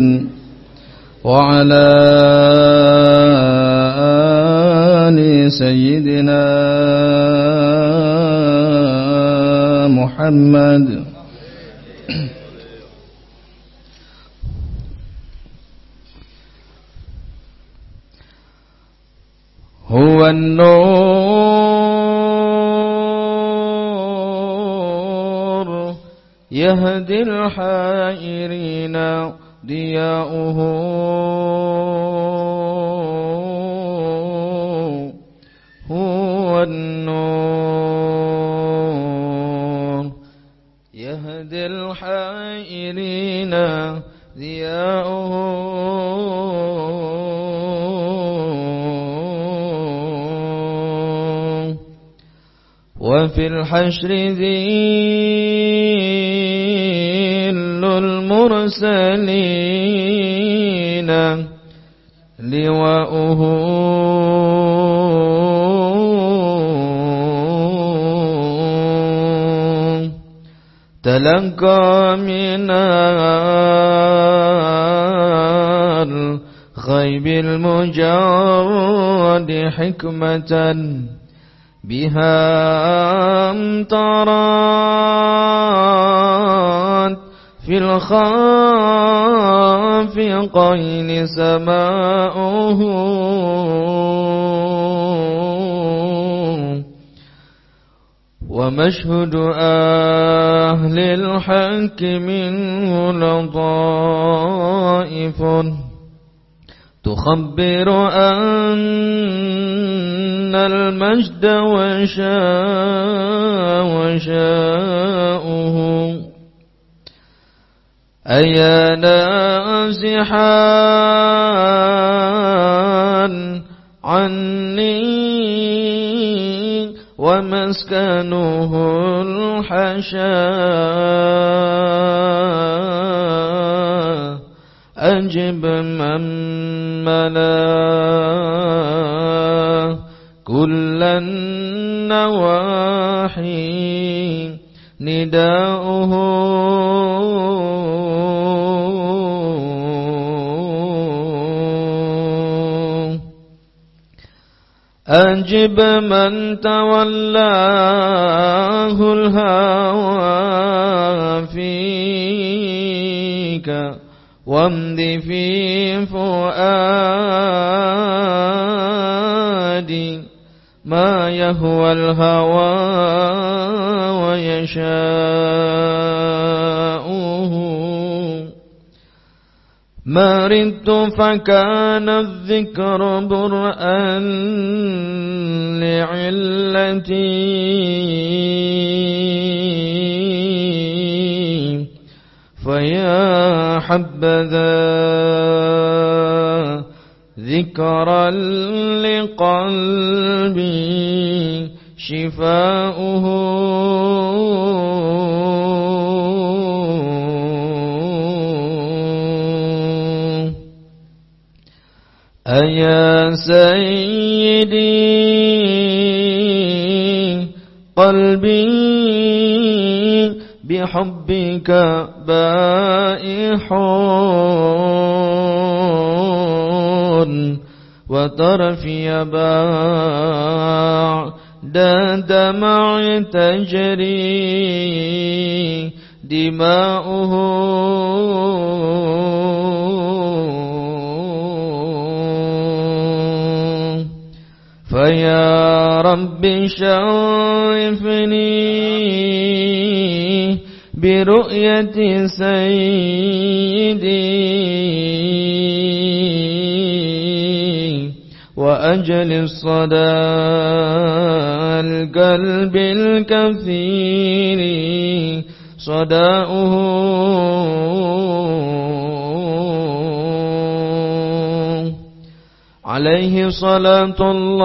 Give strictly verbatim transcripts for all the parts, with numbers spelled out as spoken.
وعلى آل سيدنا محمد. هو النور يهدي الحائرين ضياؤه هو النور يهدي الحائرين ضياؤه وفي الحشر ذيل المرسلين لواؤه تلقى من الغيب المجرد حكمة بها امطرت في الخافقين سماؤه ومشهد أهل الحق منه لطائف تخبر أن المجد وشاء وشاؤه أيا نازحا عني ومسكنه الحشا أجب من ملا كل النواحي نداؤه أجب من تولاه الهوى فيك وامض في فؤادي ما يهوى الهوى ويشاؤه مرضت فكان الذكر برءا لعلتي فيا حبذا ذكرا لقلبي شفاؤه أيا سيدي قلبي بحبك بائح وطرفي بعد دمع تجري دماؤه فيا رب شرفني برؤية سيدي وأجل الصدى القلب الكثير صداؤه عليه صلاة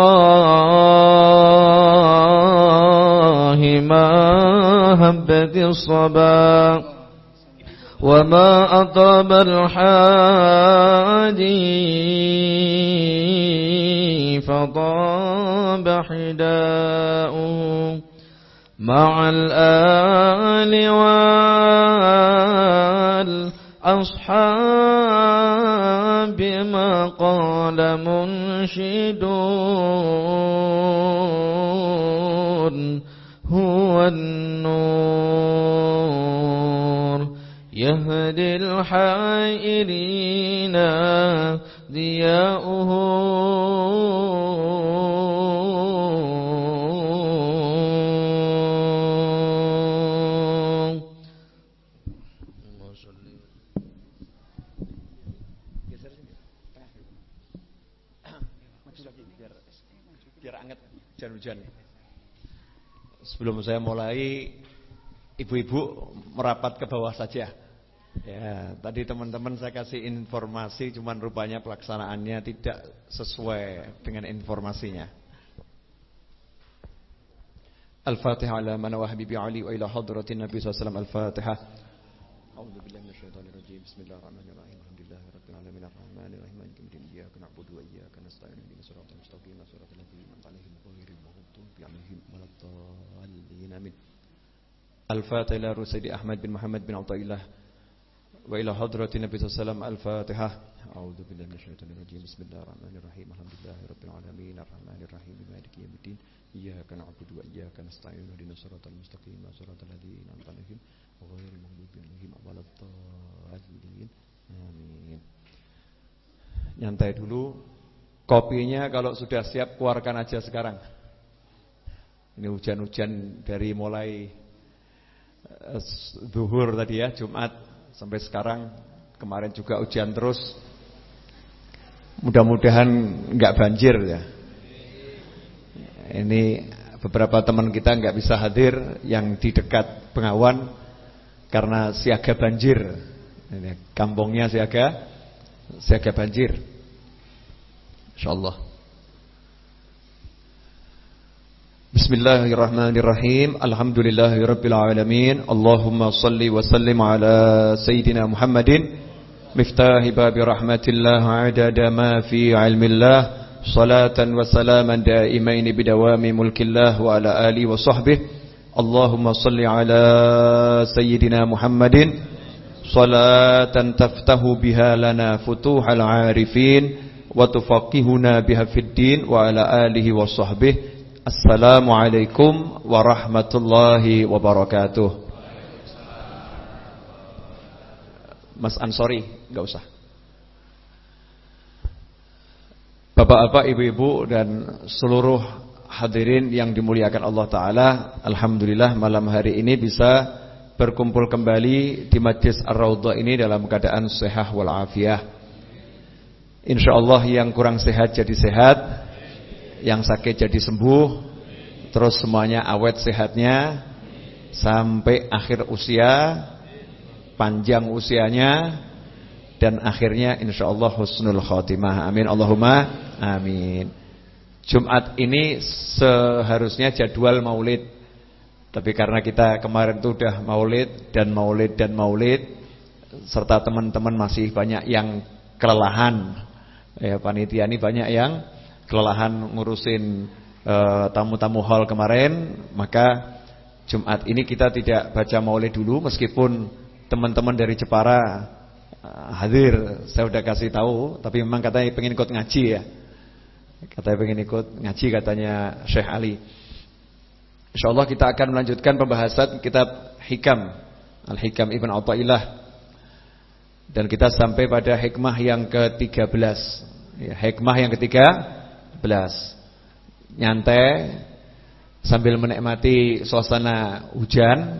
الله ما هبت الصبا وما أطاب الحادي فطاب حداؤه مع الآل والأصحاب قال منشدون هو النور يهدي الحائرين ضياؤه hujan-hujan. Sebelum saya mulai, ibu-ibu merapat ke bawah saja. Ya, tadi teman-teman saya kasih informasi, cuman rupanya pelaksanaannya tidak sesuai dengan informasinya. Al-Fatihah ala man wa habibi Ali wa ila hadratin Nabi sallallahu alaihi wasallam. Al-Fatihah. A'udzu billahi minasyaitonir rajim. Bismillahirrahmanirrahim. Alhamdulillahirabbil alamin arrahmanir rahim maliki yaumiddin. Iyyaka na'budu wa iyyaka nasta'in. Ihdinas siratal mustaqim, siratal ladzina an'amta 'alaihim ghairil maghdubi 'alaihim waladdallin. Amin. Al-Fatihah ila Sayyidi Ahmad bin Muhammad bin Athaillah wa ila hadratin Nabi sallallahu alaihi wasallam. Al-Fatihah. A'udzu billahi minasyaitonir rajim. Bismillahirrahmanirrahim. Alhamdulillahirabbil alamin arrahmanir rahim maliki yaumiddin. Iyyaka na'budu wa iyyaka nasta'in. Ihdinas siratal mustaqim, siratal ladzina an'amta 'alaihim ghairil maghdubi 'alaihim waladdallin. Amin. Nyantai dulu. Kopinya kalau sudah siap keluarkan aja sekarang. Ini hujan-hujan dari mulai zuhur tadi ya, Jumat sampai sekarang. Kemarin juga hujan terus. Mudah-mudahan enggak banjir ya. Ini beberapa teman kita enggak bisa hadir yang di dekat Bengawan karena siaga banjir. Ini kampungnya siaga siaga banjir. Insyaallah. Bismillahirrahmanirrahim. Alhamdulillahirabbil alamin. Allahumma shalli wa sallim ala sayyidina Muhammadin miftahi babi rahmatillah adada ma fi ilmillah. Salatan wa salaman daimaini bidawami mulkillah wa ala alihi wa sahbihi. Allahumma salli ala sayyidina Muhammadin salatan taftahu biha lana futuhal arifin wa tufaqihuna biha fid din wa ala alihi wa sahbihi. Assalamualaikum warahmatullahi wabarakatuh. Mas Ansori, enggak usah. Bapak-bapak, ibu-ibu dan seluruh hadirin yang dimuliakan Allah Ta'ala, alhamdulillah malam hari ini bisa berkumpul kembali di Majlis Ar-Raudhah ini dalam keadaan sehat walafiah. InsyaAllah yang kurang sehat jadi sehat, yang sakit jadi sembuh, terus semuanya awet sehatnya sampai akhir usia, panjang usianya, dan akhirnya insyaallah husnul khotimah. Amin Allahumma amin. Jumat ini seharusnya jadwal maulid, tapi karena kita kemarin itu udah maulid dan maulid dan maulid, serta teman-teman masih banyak yang kelelahan. Ya, panitia ini banyak yang kelelahan ngurusin uh, tamu-tamu hall kemarin, maka Jumat ini kita tidak baca maulid dulu, meskipun teman-teman dari Jepara hadir, saya udah kasih tahu, tapi memang katanya pengen ikut ngaji ya. Katanya pengen ikut ngaji katanya Syekh Ali. InsyaAllah kita akan melanjutkan pembahasan kitab Hikam, Al-Hikam Ibn Athaillah. Dan kita sampai pada hikmah yang ke tiga belas ya, hikmah yang ke tiga belas. Nyantai sambil menikmati suasana hujan.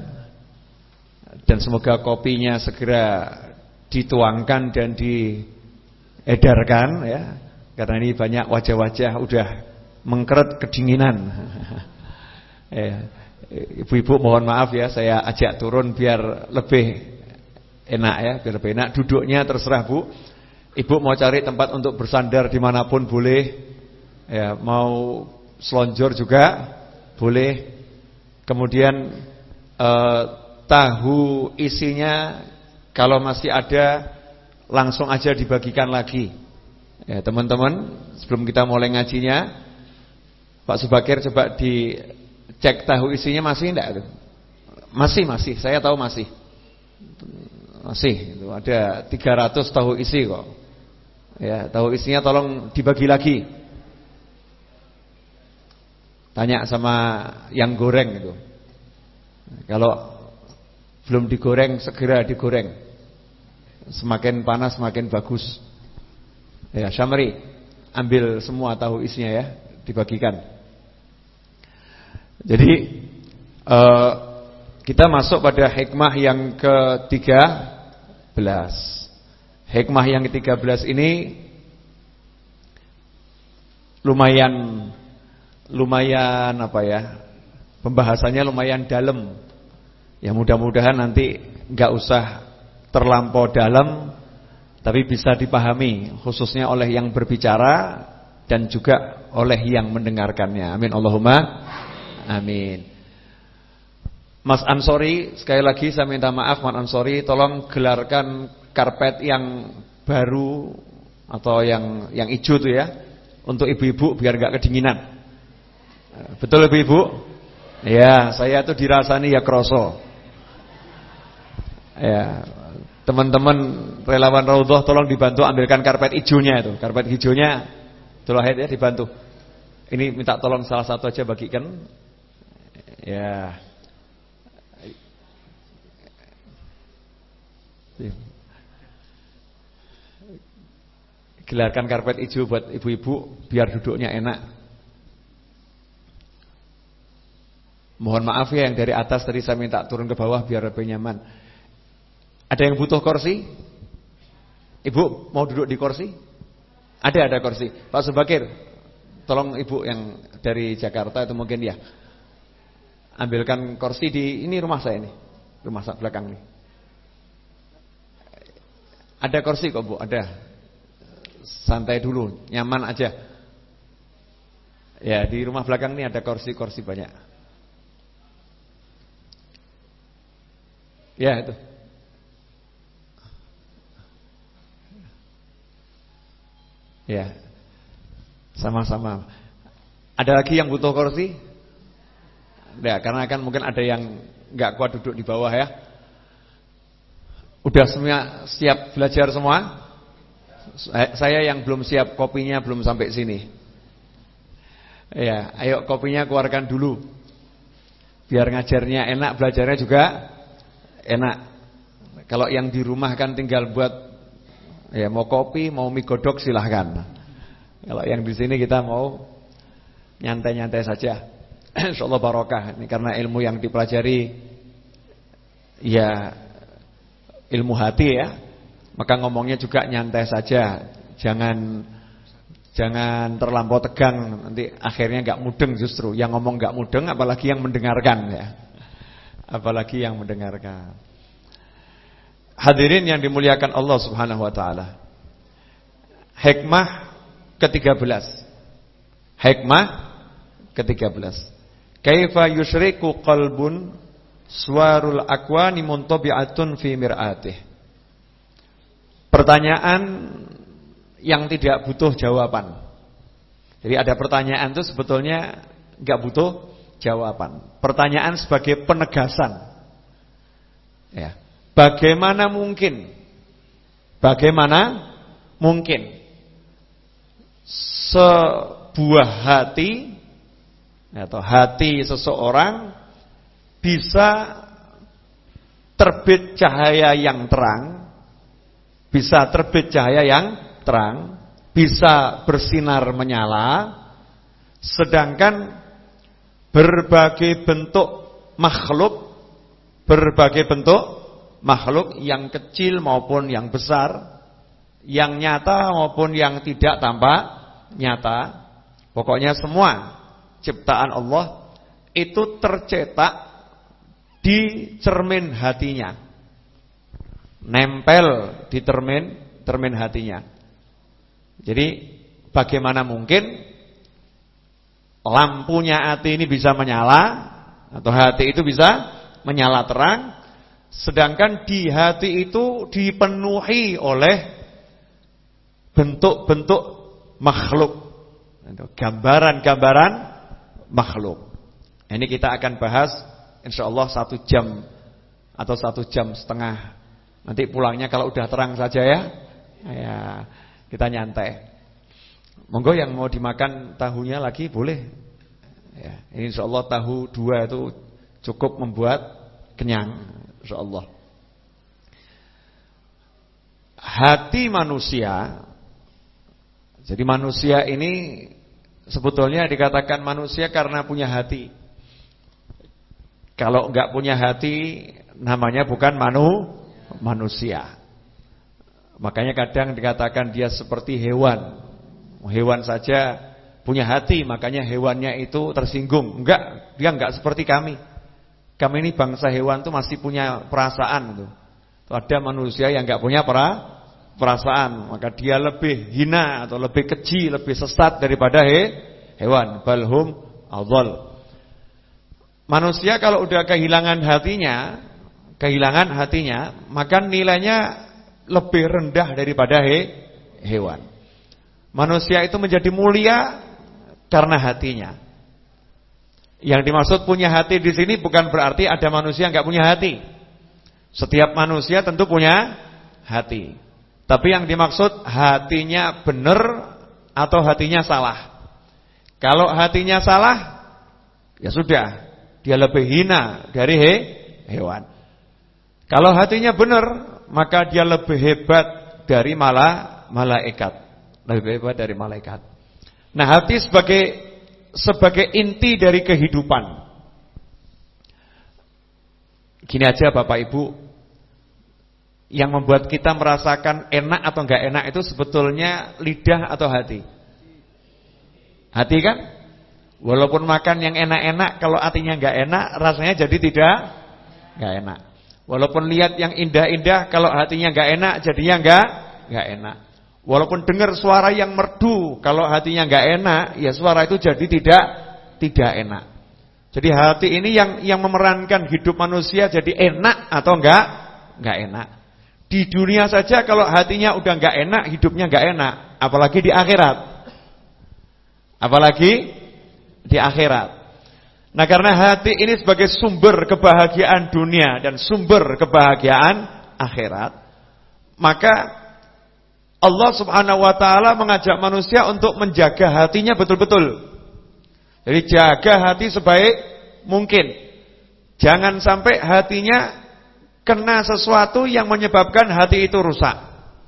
Dan semoga kopinya segera dituangkan dan diedarkan ya, karena ini banyak wajah-wajah udah mengkeret kedinginan. Ya, ibu-ibu mohon maaf ya, saya ajak turun biar lebih enak ya, biar lebih enak. Duduknya terserah Bu. Ibu mau cari tempat untuk bersandar dimanapun boleh ya, mau selonjor juga boleh. Kemudian eh, tahu isinya kalau masih ada langsung aja dibagikan lagi. Ya, teman-teman, sebelum kita mulai ngajinya, Pak Subakir coba dicek tahu isinya masih enggak? Masih, masih. Saya tahu masih. Masih. Itu ada tiga ratus tahu isi kok. Ya, tahu isinya tolong dibagi lagi. Tanya sama yang goreng itu. Kalau belum digoreng, segera digoreng. Semakin panas semakin bagus. Ya, Syamri, ambil semua tahu isinya ya, dibagikan. Jadi uh, kita masuk pada hikmah yang ketiga belas. Hikmah yang ketiga belas ini lumayan lumayan apa ya? Pembahasannya lumayan dalam. Ya mudah-mudahan nanti enggak usah terlampau dalam, tapi bisa dipahami khususnya oleh yang berbicara dan juga oleh yang mendengarkannya. Amin Allahumma amin. Mas Ansori, sekali lagi saya minta maaf Mas Ansori, tolong gelarkan karpet yang baru atau yang yang hijau tuh ya, untuk ibu-ibu biar gak kedinginan. Betul ibu-ibu? Ya, saya tuh dirasani ya kroso. Ya, teman-teman relawan Raudhah tolong dibantu ambilkan karpet hijaunya itu, karpet hijaunya tolong ya dibantu. Ini minta tolong salah satu aja bagikan. Ya. Gelarkan karpet hijau buat ibu-ibu biar duduknya enak. Mohon maaf ya yang dari atas tadi saya minta turun ke bawah biar lebih nyaman. Ada yang butuh kursi? Ibu mau duduk di kursi? Ada ada kursi. Pak Subakir, tolong ibu yang dari Jakarta itu mungkin ya. Ambilkan kursi di ini rumah saya ini. Rumah saya belakang nih. Ada kursi kok Bu, ada. Santai dulu, nyaman aja. Ya, di rumah belakang ini ada kursi-kursi banyak. Ya, itu. Ya. Sama-sama. Ada lagi yang butuh kursi? Enggak, karena kan mungkin ada yang enggak kuat duduk di bawah ya. Udah semua siap belajar semua? Saya yang belum siap, kopinya belum sampai sini. Ya, ayo kopinya keluarkan dulu. Biar ngajarnya enak, belajarnya juga enak. Kalau yang di rumah kan tinggal buat ya mau kopi, mau mie godok silahkan. Kalau yang di sini kita mau nyantai-nyantai saja. Insyaallah barokah. Ini karena ilmu yang dipelajari ya ilmu hati ya. Maka ngomongnya juga nyantai saja. Jangan jangan terlampau tegang, nanti akhirnya enggak mudeng justru. Yang ngomong enggak mudeng apalagi yang mendengarkan ya. Apalagi yang mendengarkan. Hadirin yang dimuliakan Allah Subhanahu wa taala. Hikmah ketiga belas. Hikmah ketiga belas. Kaifa yusyriku qalbun suwarul akwani muntabi'atun fi mir'atih. Pertanyaan yang tidak butuh jawaban. Jadi ada pertanyaan itu sebetulnya enggak butuh jawaban. Pertanyaan sebagai penegasan. Ya. Bagaimana mungkin? Bagaimana mungkin sebuah hati atau hati seseorang bisa terbit cahaya yang terang, bisa terbit cahaya yang terang, bisa bersinar menyala, sedangkan berbagai bentuk makhluk, berbagai bentuk makhluk yang kecil maupun yang besar, yang nyata maupun yang tidak tampak nyata, pokoknya semua ciptaan Allah itu tercetak di cermin hatinya, nempel di cermin cermin hatinya. Jadi bagaimana mungkin lampunya hati ini bisa menyala atau hati itu bisa menyala terang, sedangkan di hati itu dipenuhi oleh bentuk-bentuk makhluk, gambaran-gambaran makhluk. Ini kita akan bahas insyaallah satu jam atau satu jam setengah. Nanti pulangnya kalau udah terang saja ya. Ya. Kita nyantai. Monggo yang mau dimakan tahunya lagi boleh. Ya, ini insyaallah tahu dua itu cukup membuat kenyang, insyaallah. Hati manusia. Jadi manusia ini sebetulnya dikatakan manusia karena punya hati. Kalau enggak punya hati namanya bukan manu, manusia. Makanya kadang dikatakan dia seperti hewan. Hewan saja punya hati, makanya hewannya itu tersinggung. Enggak, dia enggak seperti kami. Kami ini bangsa hewan tuh masih punya perasaan tuh. Ada manusia yang enggak punya pra, perasaan, maka dia lebih hina atau lebih keji, lebih sesat daripada he, hewan. Balhum adhal. Manusia kalau udah kehilangan hatinya, kehilangan hatinya, maka nilainya lebih rendah daripada he, hewan. Manusia itu menjadi mulia karena hatinya. Yang dimaksud punya hati di sini bukan berarti ada manusia enggak punya hati. Setiap manusia tentu punya hati. Tapi yang dimaksud hatinya benar atau hatinya salah. Kalau hatinya salah, ya sudah, dia lebih hina dari he, hewan. Kalau hatinya benar, maka dia lebih hebat dari mala, malaikat. Lebih hebat dari malaikat. Nah, hati sebagai sebagai inti dari kehidupan. Gini aja Bapak Ibu, yang membuat kita merasakan enak atau enggak enak itu sebetulnya lidah atau hati? Hati kan? Walaupun makan yang enak-enak, kalau hatinya enggak enak, rasanya jadi tidak enggak enak. Walaupun lihat yang indah-indah, kalau hatinya enggak enak, jadinya enggak enggak enak. Walaupun dengar suara yang merdu, kalau hatinya enggak enak, ya suara itu jadi tidak tidak enak. Jadi hati ini yang yang memerankan hidup manusia jadi enak atau enggak enggak enak. Di dunia saja kalau hatinya udah enggak enak, hidupnya enggak enak, apalagi di akhirat. Apalagi di akhirat. Nah, karena hati ini sebagai sumber kebahagiaan dunia dan sumber kebahagiaan akhirat, maka Allah Subhanahu wa taala mengajak manusia untuk menjaga hatinya betul-betul. Jadi jaga hati sebaik mungkin. Jangan sampai hatinya kena sesuatu yang menyebabkan hati itu rusak.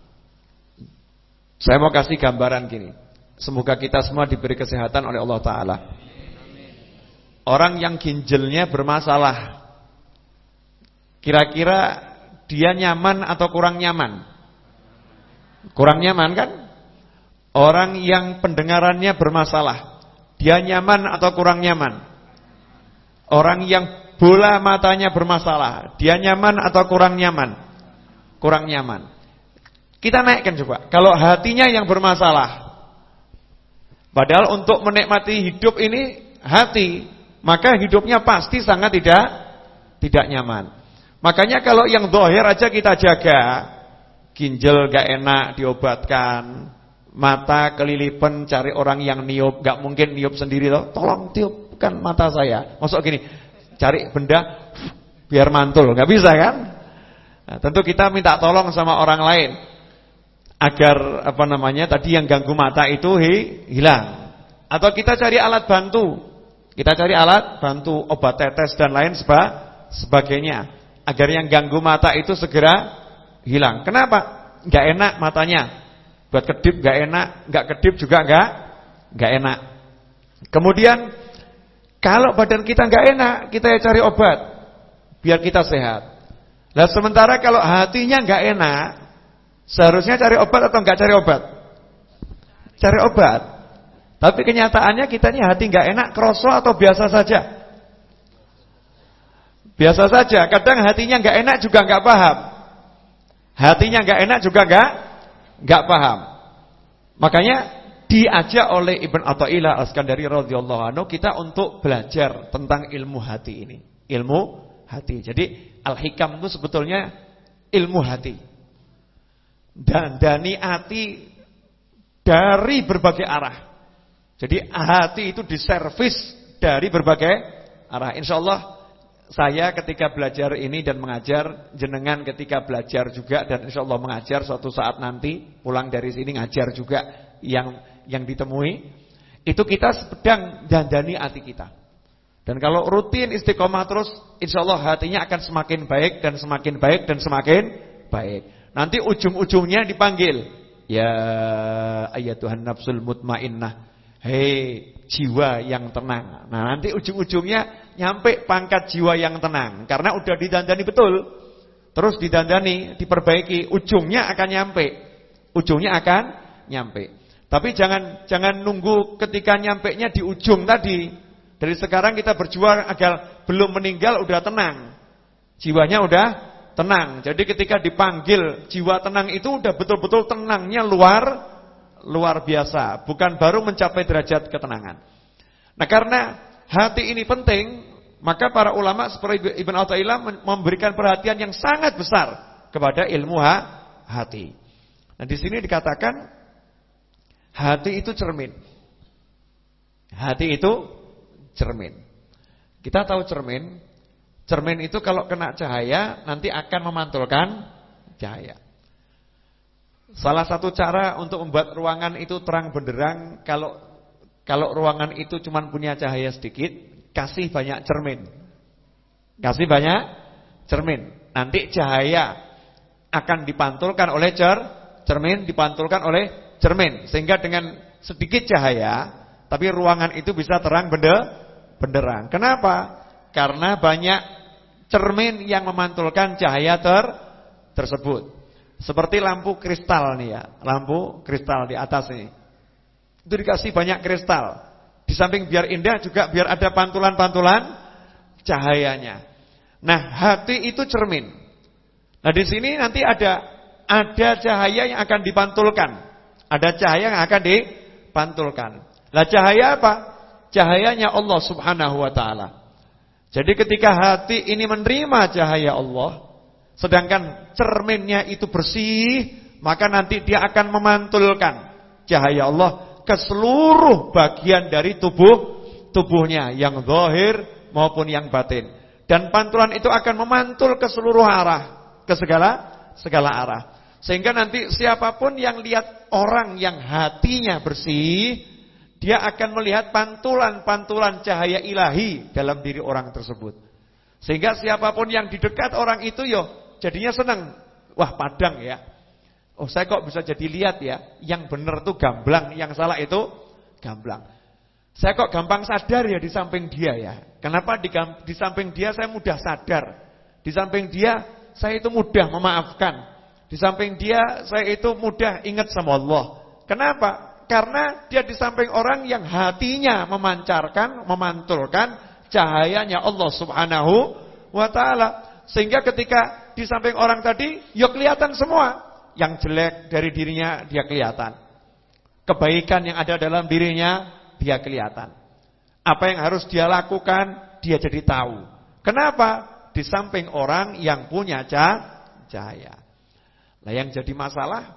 Saya mau kasih gambaran gini. Semoga kita semua diberi kesehatan oleh Allah taala. Orang yang ginjalnya bermasalah, kira-kira dia nyaman atau kurang nyaman? Kurang nyaman kan? Orang yang pendengarannya bermasalah, dia nyaman atau kurang nyaman? Orang yang bola matanya bermasalah, dia nyaman atau kurang nyaman? Kurang nyaman. Kita naikkan coba. Kalau hatinya yang bermasalah, padahal untuk menikmati hidup ini hati, maka hidupnya pasti sangat tidak tidak nyaman. Makanya kalau yang zahir aja kita jaga, ginjal gak enak diobatkan, mata kelilipan cari orang yang niup, gak mungkin niup sendiri loh. Tolong tiupkan mata saya. Masuk gini, cari benda biar mantul, gak bisa kan? Nah, tentu kita minta tolong sama orang lain agar apa namanya tadi yang ganggu mata itu hi, hilang. Atau kita cari alat bantu, kita cari alat bantu, obat tetes dan lain seba, sebagainya, agar yang ganggu mata itu segera hilang. Kenapa? Gak enak matanya. Buat kedip gak enak, gak kedip juga gak gak enak. Kemudian kalau badan kita gak enak, kita ya cari obat biar kita sehat. Nah, sementara kalau hatinya gak enak, seharusnya cari obat atau gak cari obat? Cari obat. Tapi kenyataannya kita ini hati gak enak, kroso atau biasa saja? Biasa saja. Kadang hatinya gak enak juga gak paham. Hatinya gak enak juga gak gak paham. Makanya diajak oleh Ibn Athaillah Al-Iskandari radhiyallahu anhu kita untuk belajar tentang ilmu hati ini. Ilmu hati. Jadi al-hikam itu sebetulnya ilmu hati. Dandani hati dari berbagai arah. Jadi hati itu diservis dari berbagai arah. Insyaallah saya ketika belajar ini dan mengajar, jenengan ketika belajar juga dan insya Allah mengajar suatu saat nanti pulang dari sini ngajar juga yang yang ditemui, itu kita sedang dandani hati kita. Dan kalau rutin istiqomah terus, insya Allah hatinya akan semakin baik dan semakin baik dan semakin baik. Nanti ujung-ujungnya dipanggil, ya ayyatuhan nafsul mutmainnah, hei jiwa yang tenang. Nah nanti ujung-ujungnya nyampe pangkat jiwa yang tenang, karena udah didandani betul. Terus didandani, diperbaiki, ujungnya akan nyampe. Ujungnya akan nyampe. Tapi jangan jangan nunggu ketika nyampenya di ujung tadi. Dari sekarang kita berjuang agar belum meninggal udah tenang. Jiwanya udah tenang. Jadi ketika dipanggil jiwa tenang itu udah betul-betul tenangnya luar luar biasa, bukan baru mencapai derajat ketenangan. Nah, karena hati ini penting, maka para ulama seperti Ibn Athaillah memberikan perhatian yang sangat besar kepada ilmu hati. Nah, di sini dikatakan hati itu cermin. Hati itu cermin. Kita tahu cermin. Cermin itu kalau kena cahaya nanti akan memantulkan cahaya. Salah satu cara untuk membuat ruangan itu terang benderang, kalau kalau ruangan itu cuma punya cahaya sedikit, kasih banyak cermin. Kasih banyak cermin. Nanti cahaya akan dipantulkan oleh cer, cermin, dipantulkan oleh cermin, sehingga dengan sedikit cahaya tapi ruangan itu bisa terang bender benderang. Kenapa? Karena banyak cermin yang memantulkan cahaya ter tersebut. Seperti lampu kristal nih ya, lampu kristal di atas ini. Itu dikasih banyak kristal. Di samping biar indah juga biar ada pantulan-pantulan cahayanya. Nah, hati itu cermin. Nah, di sini nanti ada ada cahaya yang akan dipantulkan. Ada cahaya yang akan dipantulkan. Lah cahaya apa? Cahayanya Allah Subhanahu wa taala. Jadi ketika hati ini menerima cahaya Allah, sedangkan cerminnya itu bersih, maka nanti dia akan memantulkan cahaya Allah ke seluruh bagian dari tubuh tubuhnya, yang zahir maupun yang batin. Dan pantulan itu akan memantul ke seluruh arah, ke segala segala arah. Sehingga nanti siapapun yang lihat orang yang hatinya bersih, dia akan melihat pantulan-pantulan cahaya ilahi dalam diri orang tersebut. Sehingga siapapun yang di dekat orang itu yo jadinya senang. Wah, padang ya. Oh, saya kok bisa jadi lihat ya, yang benar tuh gamblang, yang salah itu gamblang. Saya kok gampang sadar ya di samping dia ya. Kenapa di, di samping dia saya mudah sadar. Di samping dia saya itu mudah memaafkan. Di samping dia saya itu mudah ingat sama Allah. Kenapa? Karena dia di samping orang yang hatinya memancarkan, memantulkan cahayanya Allah Subhanahu wa taala. Sehingga ketika di samping orang tadi, ya kelihatan semua. Yang jelek dari dirinya dia kelihatan. Kebaikan yang ada dalam dirinya dia kelihatan. Apa yang harus dia lakukan dia jadi tahu. Kenapa? Di samping orang yang punya cahaya. Nah, yang jadi masalah,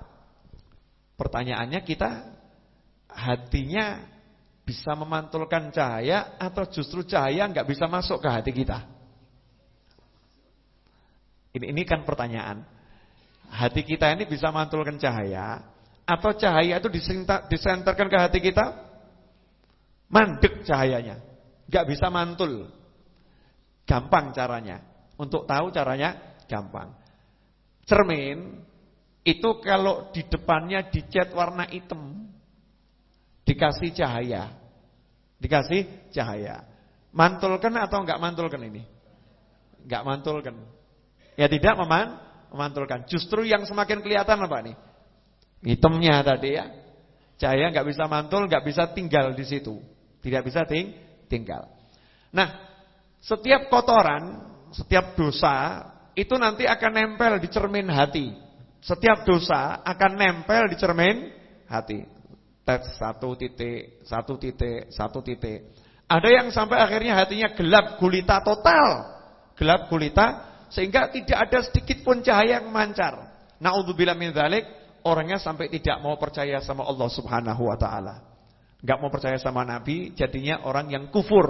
pertanyaannya kita, hatinya bisa memantulkan cahaya atau justru cahaya enggak bisa masuk ke hati kita? Ini ini kan pertanyaan. Hati kita ini bisa memantulkan cahaya atau cahaya itu disenterkan ke hati kita? Mandek cahayanya, enggak bisa mantul. Gampang caranya. Untuk tahu caranya gampang. Cermin itu kalau di depannya dicat warna hitam, dikasih cahaya. Dikasih cahaya. Mantulkan atau enggak mantulkan ini? Enggak mantulkan. Ya tidak meman, memantulkan. Justru yang semakin kelihatan apa nih? Hitamnya tadi ya. Cahaya enggak bisa mantul, enggak bisa tinggal di situ. Tidak bisa ting tinggal. Nah, setiap kotoran, setiap dosa itu nanti akan nempel di cermin hati. Setiap dosa akan nempel di cermin hati. Tes satu titik, satu titik, satu titik. Ada yang sampai akhirnya hatinya gelap gulita total. Gelap gulita sehingga tidak ada sedikit pun cahaya yang memancar. Na'udzubillah min dzalik, orangnya sampai tidak mau percaya sama Allah Subhanahu wa taala. Enggak mau percaya sama Nabi, jadinya orang yang kufur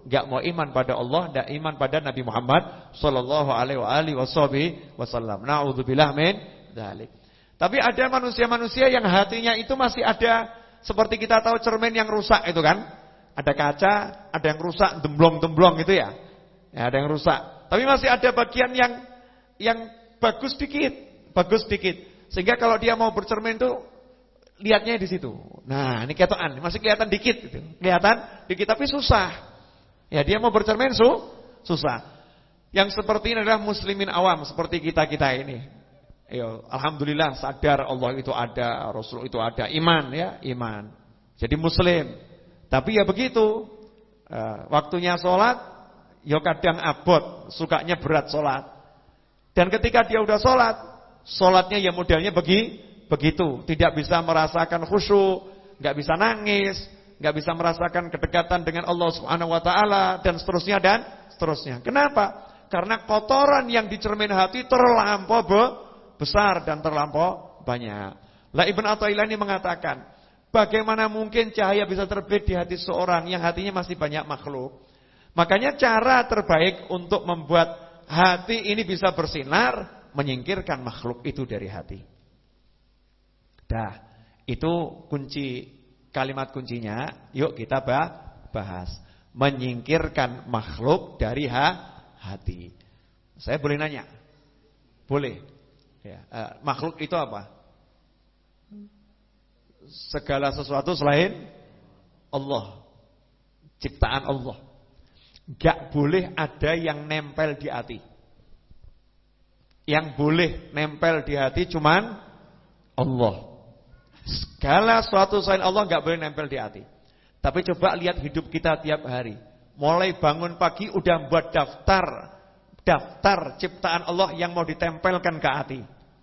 enggak mau iman pada Allah, enggak iman pada Nabi Muhammad sallallahu alaihi wasallam. Nauzubillah min dzalik. Tapi ada manusia-manusia yang hatinya itu masih ada, seperti kita tahu cermin yang rusak itu kan. Ada kaca, ada yang rusak, demblong-demblong gitu ya. Ya, ada yang rusak. Tapi masih ada bagian yang yang bagus dikit, bagus dikit. Sehingga kalau dia mau bercermin itu lihatnya di situ. Nah, ini ketokan, masih kelihatan dikit gitu. Kelihatan dikit tapi susah. Ya, dia mau bercermin su, susah. Yang seperti ini adalah muslimin awam seperti kita-kita ini. Ayo, alhamdulillah sadar Allah itu ada, Rasul itu ada, iman ya, iman. Jadi muslim. Tapi ya begitu. Uh, waktunya sholat, ya kadang abot, sukanya berat sholat. Dan ketika dia udah sholat, sholatnya ya modelnya begi, begitu. Tidak bisa merasakan khusyuk, nggak bisa nangis, nggak bisa merasakan kedekatan dengan Allah Subhanahu Wa Taala dan seterusnya dan seterusnya. Kenapa? Karena kotoran yang di cermin hati terlampau be, besar dan terlampau banyak. Lah Ibn Athaillah ini mengatakan, bagaimana mungkin cahaya bisa terbit di hati seorang yang hatinya masih banyak makhluk? Makanya cara terbaik untuk membuat hati ini bisa bersinar, menyingkirkan makhluk itu dari hati. Dah, itu kunci, kalimat kuncinya. Yuk kita bahas. Menyingkirkan makhluk dari ha, hati. Saya boleh nanya? Boleh. Ya, eh, makhluk itu apa? Segala sesuatu selain Allah, ciptaan Allah. Gak boleh ada yang nempel di hati. Yang boleh nempel di hati cuman Allah. Segala sesuatu selain Allah gak boleh nempel di hati. Tapi coba lihat hidup kita tiap hari. Mulai bangun pagi udah buat daftar, daftar ciptaan Allah yang mau ditempelkan ke hati.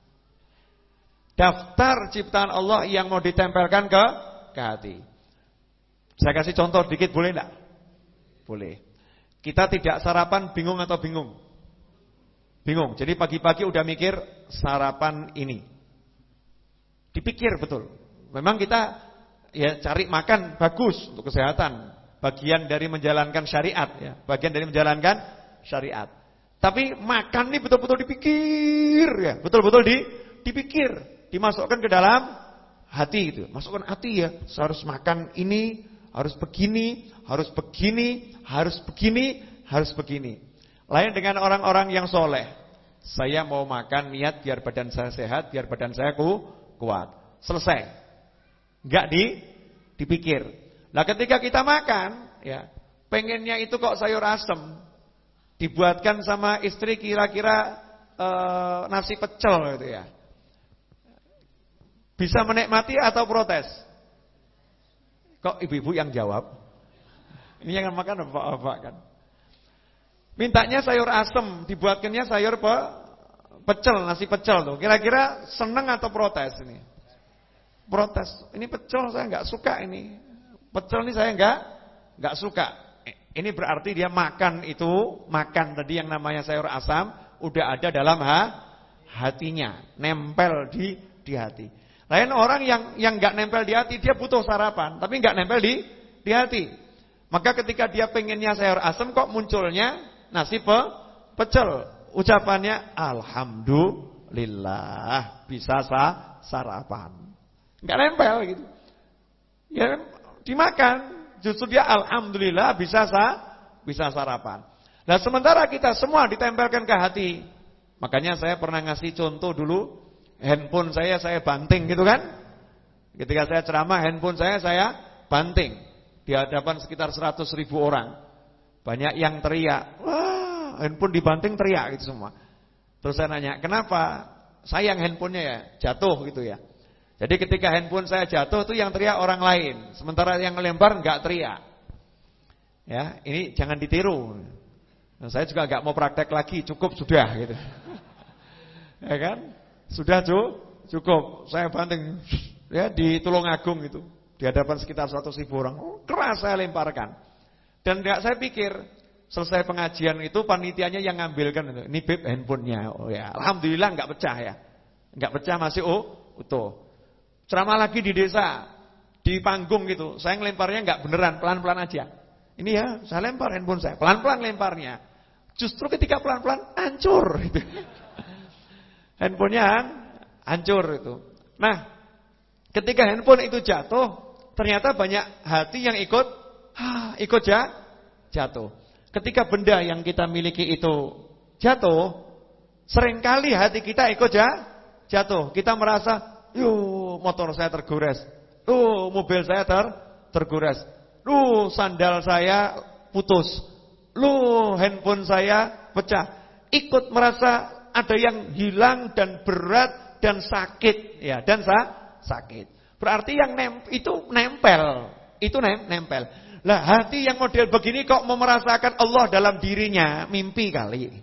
Daftar ciptaan Allah yang mau ditempelkan ke ke hati. Saya kasih contoh dikit, boleh enggak? Boleh. Kita tidak sarapan bingung atau bingung? Bingung. Jadi pagi-pagi udah mikir sarapan ini. Dipikir betul. Memang kita ya cari makan bagus untuk kesehatan. Bagian dari menjalankan syariat ya. Bagian dari menjalankan syariat. Tapi makan ini betul-betul dipikir ya. Betul-betul di, dipikir. Dimasukkan ke dalam hati itu. Masukkan hati ya. Saya harus makan ini, harus begini, harus begini, harus begini, harus begini. Lain dengan orang-orang yang soleh. Saya mau makan niat biar badan saya sehat, biar badan saya ku, kuat. Selesai. Enggak di dipikir. Nah, ketika kita makan, ya, pengennya itu kok sayur asem. Dibuatkan sama istri kira-kira e, nasi pecel gitu ya. Bisa menikmati atau protes? Kok ibu-ibu yang jawab? Ini yang makan bapak-bapak kan. Mintanya sayur asem, dibuatkannya sayur pe, pecel, nasi pecel tuh. Kira-kira seneng atau protes ini? Protes. Ini pecel saya enggak suka ini. Pecel ini saya enggak enggak suka. Ini berarti dia makan itu, makan tadi yang namanya sayur asam udah ada dalam ha, hatinya, nempel di di hati. Lain orang yang yang enggak nempel di hati, dia butuh sarapan, tapi enggak nempel di di hati. Maka ketika dia pengennya sayur asam kok munculnya nasi pe, pecel. Ucapannya alhamdulillah bisa sa, sarapan. Enggak nempel gitu. Ya dimakan, justru dia alhamdulillah bisa sa, bisa sarapan. Nah, sementara kita semua ditempelkan ke hati. Makanya saya pernah ngasih contoh dulu. Handphone saya, saya banting gitu kan. Ketika saya ceramah, handphone saya, saya banting. Di hadapan sekitar seratus ribu orang. Banyak yang teriak. Wah, handphone dibanting teriak gitu semua. Terus saya nanya, kenapa? Sayang handphonenya ya, jatuh gitu ya. Jadi ketika handphone saya jatuh itu yang teriak orang lain. Sementara yang ngelempar enggak teriak. Ya, ini jangan ditiru. Nah, saya juga enggak mau praktek lagi, cukup sudah gitu. Ya kan? Sudah cukup, saya banting ya di Tulungagung itu di hadapan sekitar seratus ribu orang. Oh, keras saya lemparkan. Dan enggak saya pikir selesai pengajian itu panitianya yang ngambilkan itu. Ini beb handphonenya. Oh ya, alhamdulillah enggak pecah ya. Enggak pecah masih oh, utuh. Ceramah lagi di desa, di panggung gitu. Saya ngelemparnya enggak beneran, pelan-pelan aja. Ini ya, saya lempar handphone saya, pelan-pelan lemparnya. Justru ketika pelan-pelan hancur gitu. Handphonenya hancur itu. Nah, ketika handphone itu jatuh, ternyata banyak hati yang ikut ha, ikut ya, jatuh. Ketika benda yang kita miliki itu jatuh, seringkali hati kita ikut ya, jatuh. Kita merasa, "Yuh, motor saya tergores. Tuh, mobil saya ter tergores. Duh, sandal saya putus. Loh, handphone saya pecah." Ikut merasa ada yang hilang dan berat dan sakit ya, dan sa sakit. Berarti yang nem itu nempel, itu nem nempel. Lah hati yang model begini kok mau merasakan Allah dalam dirinya, mimpi kali.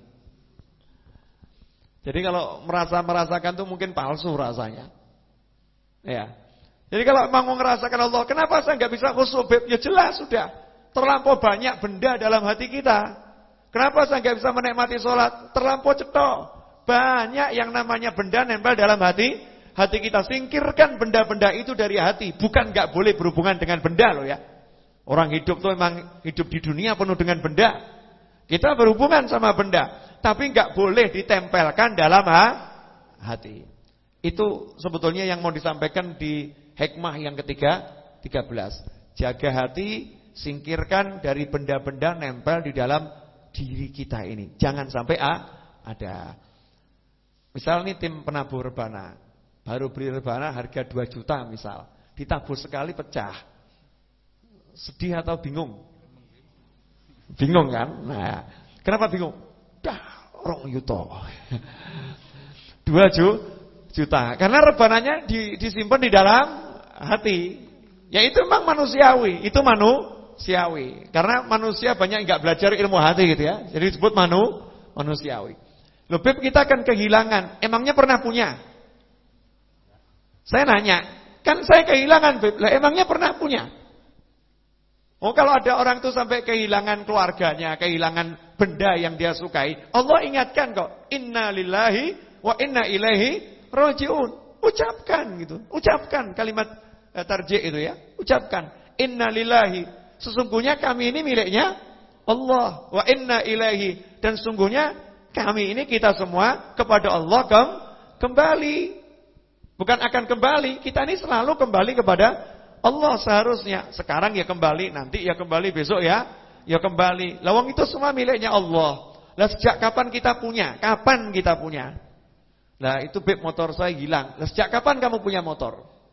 Jadi kalau merasa merasakan tuh mungkin palsu rasanya. Ya. Jadi kalau memang mau merasakan Allah, kenapa saya nggak bisa khusyuk? Ya jelas sudah terlampau banyak benda dalam hati kita. Kenapa saya nggak bisa menikmati sholat? Terlampau cetok. Banyak yang namanya benda nempel dalam hati hati kita. Singkirkan benda-benda itu dari hati. Bukan nggak boleh berhubungan dengan benda loh ya. Orang hidup tuh memang hidup di dunia penuh dengan benda. Kita berhubungan sama benda, tapi nggak boleh ditempelkan dalam ha hati. Itu sebetulnya yang mau disampaikan di hikmah yang ketiga tiga belas. Jaga hati, singkirkan dari benda-benda nempel di dalam diri kita ini. Jangan sampai ah, ada. Misal nih tim penabur rebana, baru beli rebana harga dua juta misal, ditabur sekali pecah. Sedih atau bingung? Bingung kan? Nah, kenapa bingung? Dah, rong yuto. dua juta. Karena rebananya di, disimpan di dalam hati. Ya itu memang manusiawi, itu manusiawi. Karena manusia banyak enggak belajar ilmu hati gitu ya. Jadi disebut manu manusiawi. Loh, Beb, kita akan kehilangan. Emangnya pernah punya? Saya nanya, kan saya kehilangan, Beb. Lah emangnya pernah punya? Oh, kalau ada orang tuh sampai kehilangan keluarganya, kehilangan benda yang dia sukai, Allah ingatkan kok, inna lillahi wa inna ilaihi raji'un. Ucapkan gitu. Ucapkan kalimat eh, tarji' itu ya. Ucapkan, inna lillahi. Sesungguhnya kami ini miliknya Allah, wa inna ilaihi, dan sesungguhnya kami ini kita semua kepada Allah kem kembali. Bukan akan kembali, kita ini selalu kembali kepada Allah seharusnya. Sekarang ya kembali, nanti ya kembali, besok ya ya kembali. Lawang itu semua miliknya Allah. Lah sejak kapan kita punya? Kapan kita punya? Lah itu Beb, motor saya hilang. Lah sejak kapan kamu punya motor?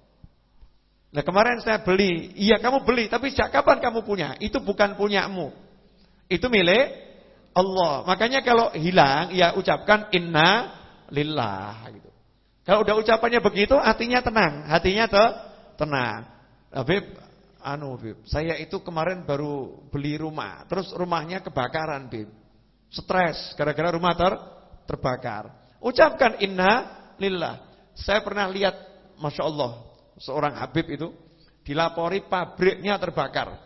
Lah kemarin saya beli. Iya kamu beli, tapi sejak kapan kamu punya? Itu bukan punyamu. Itu milik Allah. Makanya kalau hilang, ya ucapkan inna lillah gitu. Kalau udah ucapannya begitu, hatinya tenang, hatinya te tenang. Nah, Beb, anu Beb, saya itu kemarin baru beli rumah, terus rumahnya kebakaran, Beb. Stres gara-gara rumah ter terbakar. Ucapkan inna lillah. Saya pernah lihat, Masya Allah, seorang Habib itu dilapori pabriknya terbakar.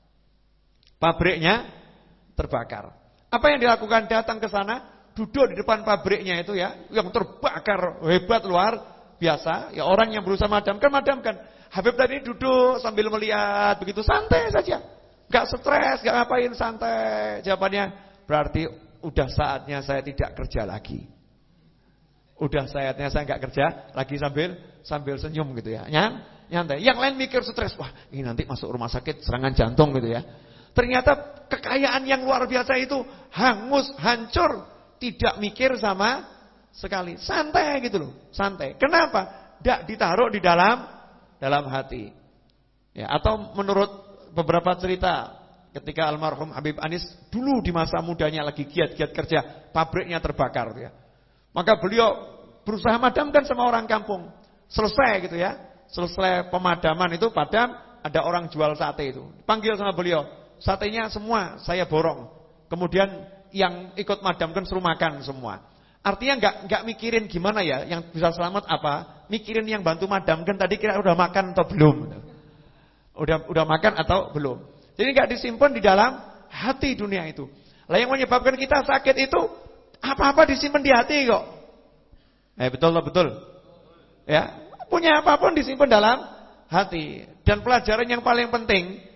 Pabriknya terbakar. Apa yang dilakukan? Datang ke sana, duduk di depan pabriknya itu ya, yang terbakar hebat luar biasa. Ya orang yang berusaha madamkan, madamkan. Habib tadi duduk sambil melihat begitu santai saja, nggak stres, nggak ngapain, santai. Jawabannya, berarti udah saatnya saya tidak kerja lagi. Udah saatnya saya nggak kerja lagi, sambil sambil senyum gitu ya, nyantai. Yang lain mikir stres, wah ini nanti masuk rumah sakit serangan jantung gitu ya. Ternyata kekayaan yang luar biasa itu hangus, hancur, tidak mikir sama sekali. Santai gitu loh, santai. Kenapa? Tidak ditaruh di dalam dalam hati. Ya, atau menurut beberapa cerita, ketika almarhum Habib Anis dulu di masa mudanya lagi giat-giat kerja, pabriknya terbakar ya. Maka beliau berusaha madamkan sama orang kampung. Selesai gitu ya. Selesai pemadaman itu padam, ada orang jual sate itu. Panggil sama beliau. Satenya semua saya borong. Kemudian yang ikut madamkan suruh makan semua. Artinya enggak enggak mikirin gimana ya, yang bisa selamat apa, mikirin yang bantu madamkan tadi kira udah makan atau belum. Udah udah makan atau belum. Jadi enggak disimpan di dalam hati dunia itu. Lah yang menyebabkan kita sakit itu apa-apa disimpan di hati kok. Eh betul lah betul. Ya, punya apapun disimpan dalam hati. Dan pelajaran yang paling penting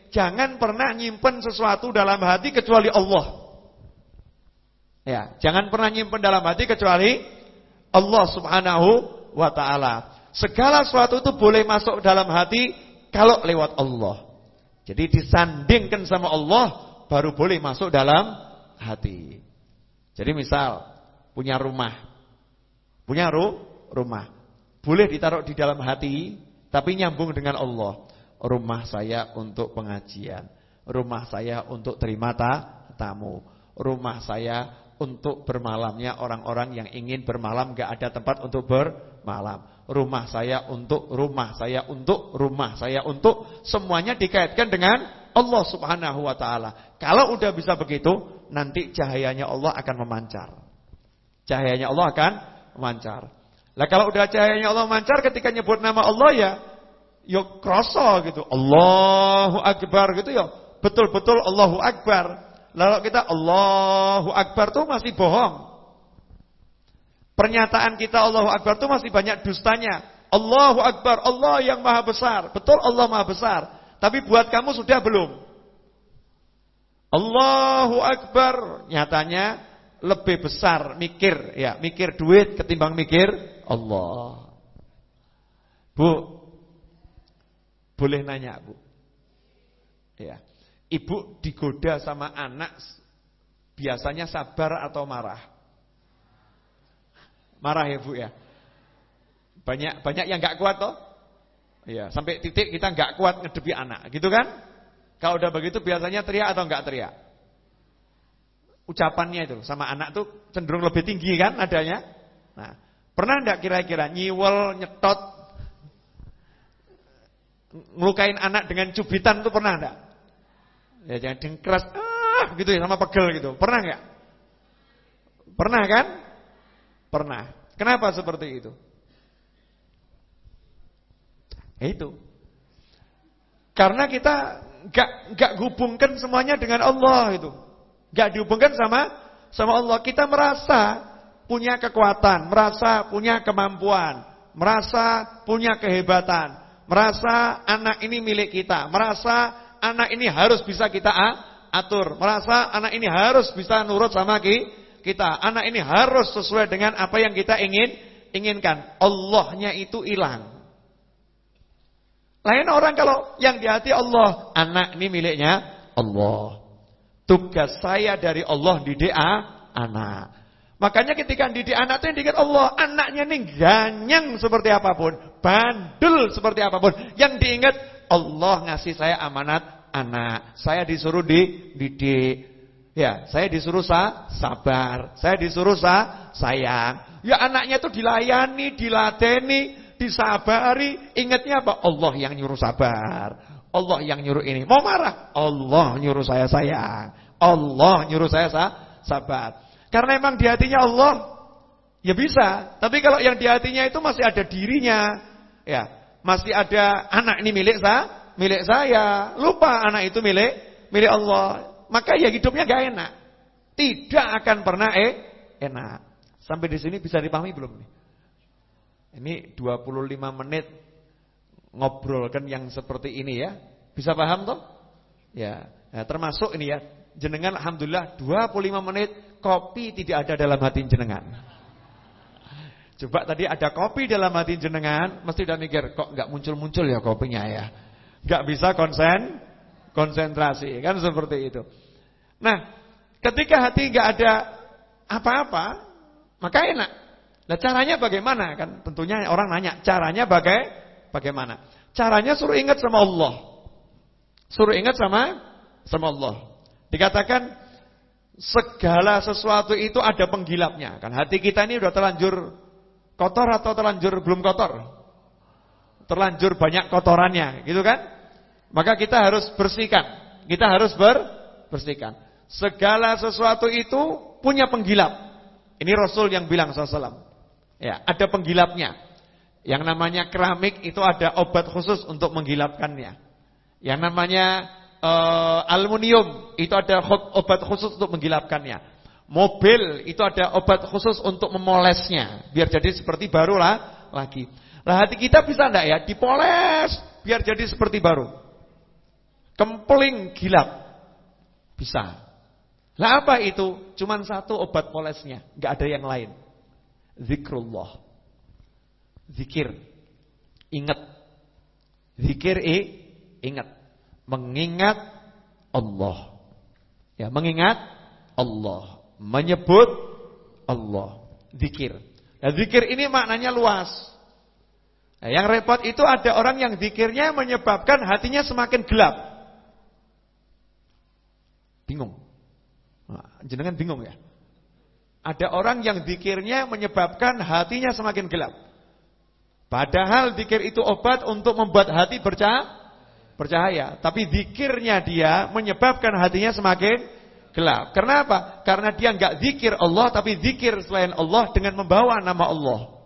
jangan pernah nyimpen sesuatu dalam hati kecuali Allah. Ya, jangan pernah nyimpen dalam hati kecuali Allah Subhanahu wa taala. Segala sesuatu itu boleh masuk dalam hati kalau lewat Allah. Jadi disandingkan sama Allah baru boleh masuk dalam hati. Jadi misal punya rumah. Punya ru, rumah. Boleh ditaruh di dalam hati tapi nyambung dengan Allah. Rumah saya untuk pengajian. Rumah saya untuk terima tamu. Rumah saya untuk bermalamnya orang-orang yang ingin bermalam gak ada tempat untuk bermalam. Rumah saya untuk, rumah saya untuk, rumah saya untuk. Semuanya dikaitkan dengan Allah Subhanahu wa taala. Kalau udah bisa begitu, nanti cahayanya Allah akan memancar. Cahayanya Allah akan memancar. Lah kalau udah cahayanya Allah memancar ketika nyebut nama Allah ya ya kroso gitu. Allahu Akbar gitu ya. Betul-betul Allahu Akbar. Lalu kita Allahu Akbar tuh masih bohong. Pernyataan kita Allahu Akbar tuh masih banyak dustanya. Allahu Akbar, Allah yang maha besar. Betul Allah maha besar. Tapi buat kamu sudah belum? Allahu Akbar nyatanya lebih besar mikir ya, mikir duit ketimbang mikir Allah. Bu, boleh nanya, Bu? Ya. Ibu digoda sama anak biasanya sabar atau marah? Marah ya, Bu ya. Banyak banyak yang enggak kuat toh? Iya, sampai titik kita enggak kuat ngedepi anak, gitu kan? Kalau udah begitu biasanya teriak atau enggak teriak? Ucapannya itu sama anak tuh cenderung lebih tinggi kan adanya. Nah, pernah enggak kira-kira nyiwel, nyetot, ngelukain anak dengan cubitan tuh pernah enggak? Ya jangan dengkeras ah gitu ya sama pegel gitu. Pernah enggak? Pernah kan? Pernah. Kenapa seperti itu? Ya itu. Karena kita enggak enggak hubungkan semuanya dengan Allah itu. Enggak dihubungkan sama sama Allah. Kita merasa punya kekuatan, merasa punya kemampuan, merasa punya kehebatan, merasa anak ini milik kita, merasa anak ini harus bisa kita atur. Merasa anak ini harus bisa nurut sama kita. Anak ini harus sesuai dengan apa yang kita ingin inginkan. Allahnya itu hilang. Lain orang kalau yang di hati Allah, anak ini miliknya Allah. Tugas saya dari Allah didik anak. Makanya ketika didik anak itu yang diingat Allah. Anaknya ini ganyang seperti apapun, bandel seperti apapun, yang diingat Allah ngasih saya amanat anak. Saya disuruh dididik. Ya, saya disuruh sa sabar. Saya disuruh sa sayang. Ya anaknya itu dilayani, diladeni, disabari. Ingatnya apa? Allah yang nyuruh sabar. Allah yang nyuruh ini. Mau marah? Allah nyuruh saya sayang. Allah nyuruh saya sa sabar. Karena emang di hatinya Allah ya bisa. Tapi kalau yang di hatinya itu masih ada dirinya, ya, masih ada anak ini milik saya, milik saya. Lupa anak itu milik milik Allah. Maka ya hidupnya gak enak. Tidak akan pernah eh enak. Sampai di sini bisa dipahami belum nih? Ini dua puluh lima menit ngobrolkan yang seperti ini ya. Bisa paham toh? Ya, nah, termasuk ini ya. Jenengan alhamdulillah dua puluh lima menit kopi tidak ada dalam hati jenengan. Coba tadi ada kopi dalam hati jenengan, mesti udah mikir kok enggak muncul-muncul ya kopinya ya. Enggak bisa konsen konsentrasi, kan seperti itu. Nah, ketika hati enggak ada apa-apa, maka enak. Nah, caranya bagaimana? Kan tentunya orang nanya, caranya baga bagaimana? Caranya suruh ingat sama Allah. Suruh ingat sama sama Allah. Dikatakan segala sesuatu itu ada penggilapnya. Kan hati kita ini udah terlanjur kotor atau terlanjur belum kotor? Terlanjur banyak kotorannya, gitu kan? Maka kita harus bersihkan. Kita harus ber bersihkan. Segala sesuatu itu punya penggilap. Ini Rasul yang bilang sallallahu alaihi wasallam. Ya, ada penggilapnya. Yang namanya keramik itu ada obat khusus untuk menggilapkannya. Yang namanya Uh, aluminium itu ada obat khusus untuk menggilapkannya. Mobil itu ada obat khusus untuk memolesnya biar jadi seperti baru lah lagi. Lah hati kita bisa enggak ya dipoles biar jadi seperti baru? kempling gilap. Bisa. Lah apa itu? Cuman satu obat polesnya, enggak ada yang lain. Zikrullah. Zikir. Ingat. Zikir i ingat. Mengingat Allah. Ya, mengingat Allah, menyebut Allah. Zikir. Nah, zikir ini maknanya luas. Nah, yang repot itu ada orang yang zikirnya menyebabkan hatinya semakin gelap. Bingung. Nah, jenengan bingung ya? Ada orang yang zikirnya menyebabkan hatinya semakin gelap. Padahal zikir itu obat untuk membuat hati bercahaya. Bercahaya, tapi zikirnya dia menyebabkan hatinya semakin gelap. Kenapa? Karena dia enggak zikir Allah, tapi zikir selain Allah dengan membawa nama Allah.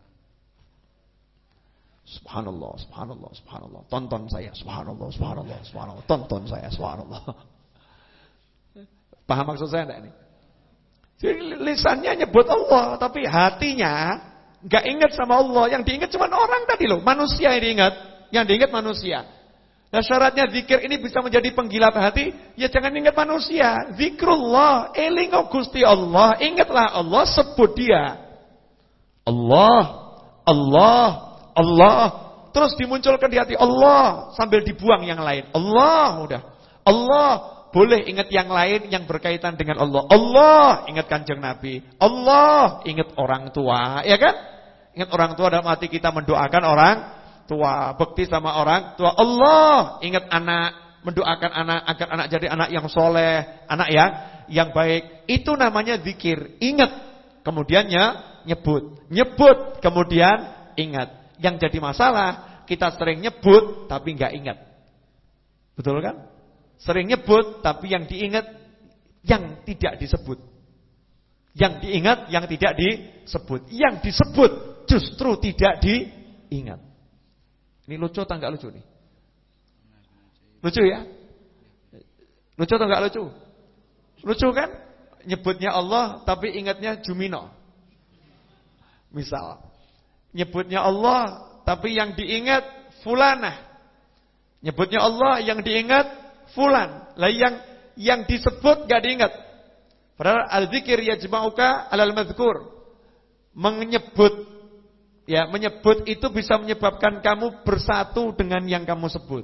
Subhanallah, subhanallah, subhanallah. Tonton saya, subhanallah, subhanallah, subhanallah. Tonton saya, subhanallah. Paham maksud saya enggak ini? Jadi lisannya nyebut Allah, tapi hatinya enggak ingat sama Allah. Yang diingat cuma orang tadi loh, manusia yang diingat. Yang diingat manusia. Nah, syaratnya zikir ini bisa menjadi penggilap hati, ya jangan ingat manusia. Zikrullah, elingo Gusti Allah, ingatlah Allah, sebut dia. Allah, Allah, Allah. Terus dimunculkan di hati Allah sambil dibuang yang lain. Allah, udah. Allah, boleh ingat yang lain yang berkaitan dengan Allah. Allah, ingat Kanjeng Nabi. Allah, ingat orang tua, ya kan? Ingat orang tua dalam hati kita mendoakan orang tua, bekti sama orang tua. Allah, ingat anak, mendoakan anak agar anak jadi anak yang soleh, anak yang yang baik. Itu namanya zikir. Ingat, kemudiannya nyebut, nyebut, kemudian ingat. Yang jadi masalah, kita sering nyebut tapi nggak ingat. Betul kan? Sering nyebut tapi yang diingat yang tidak disebut. Yang diingat yang tidak disebut. Yang disebut justru tidak diingat. Ini lucu atau enggak lucu nih? Lucu ya? Lucu atau enggak lucu? Lucu kan? Nyebutnya Allah tapi ingatnya Jumino. Misal, nyebutnya Allah tapi yang diingat fulanah. Nyebutnya Allah yang diingat fulan. Lah yang yang disebut enggak diingat. Padahal al-zikir yajma'uka 'alal madhkur. Menyebut Ya, menyebut itu bisa menyebabkan kamu bersatu dengan yang kamu sebut.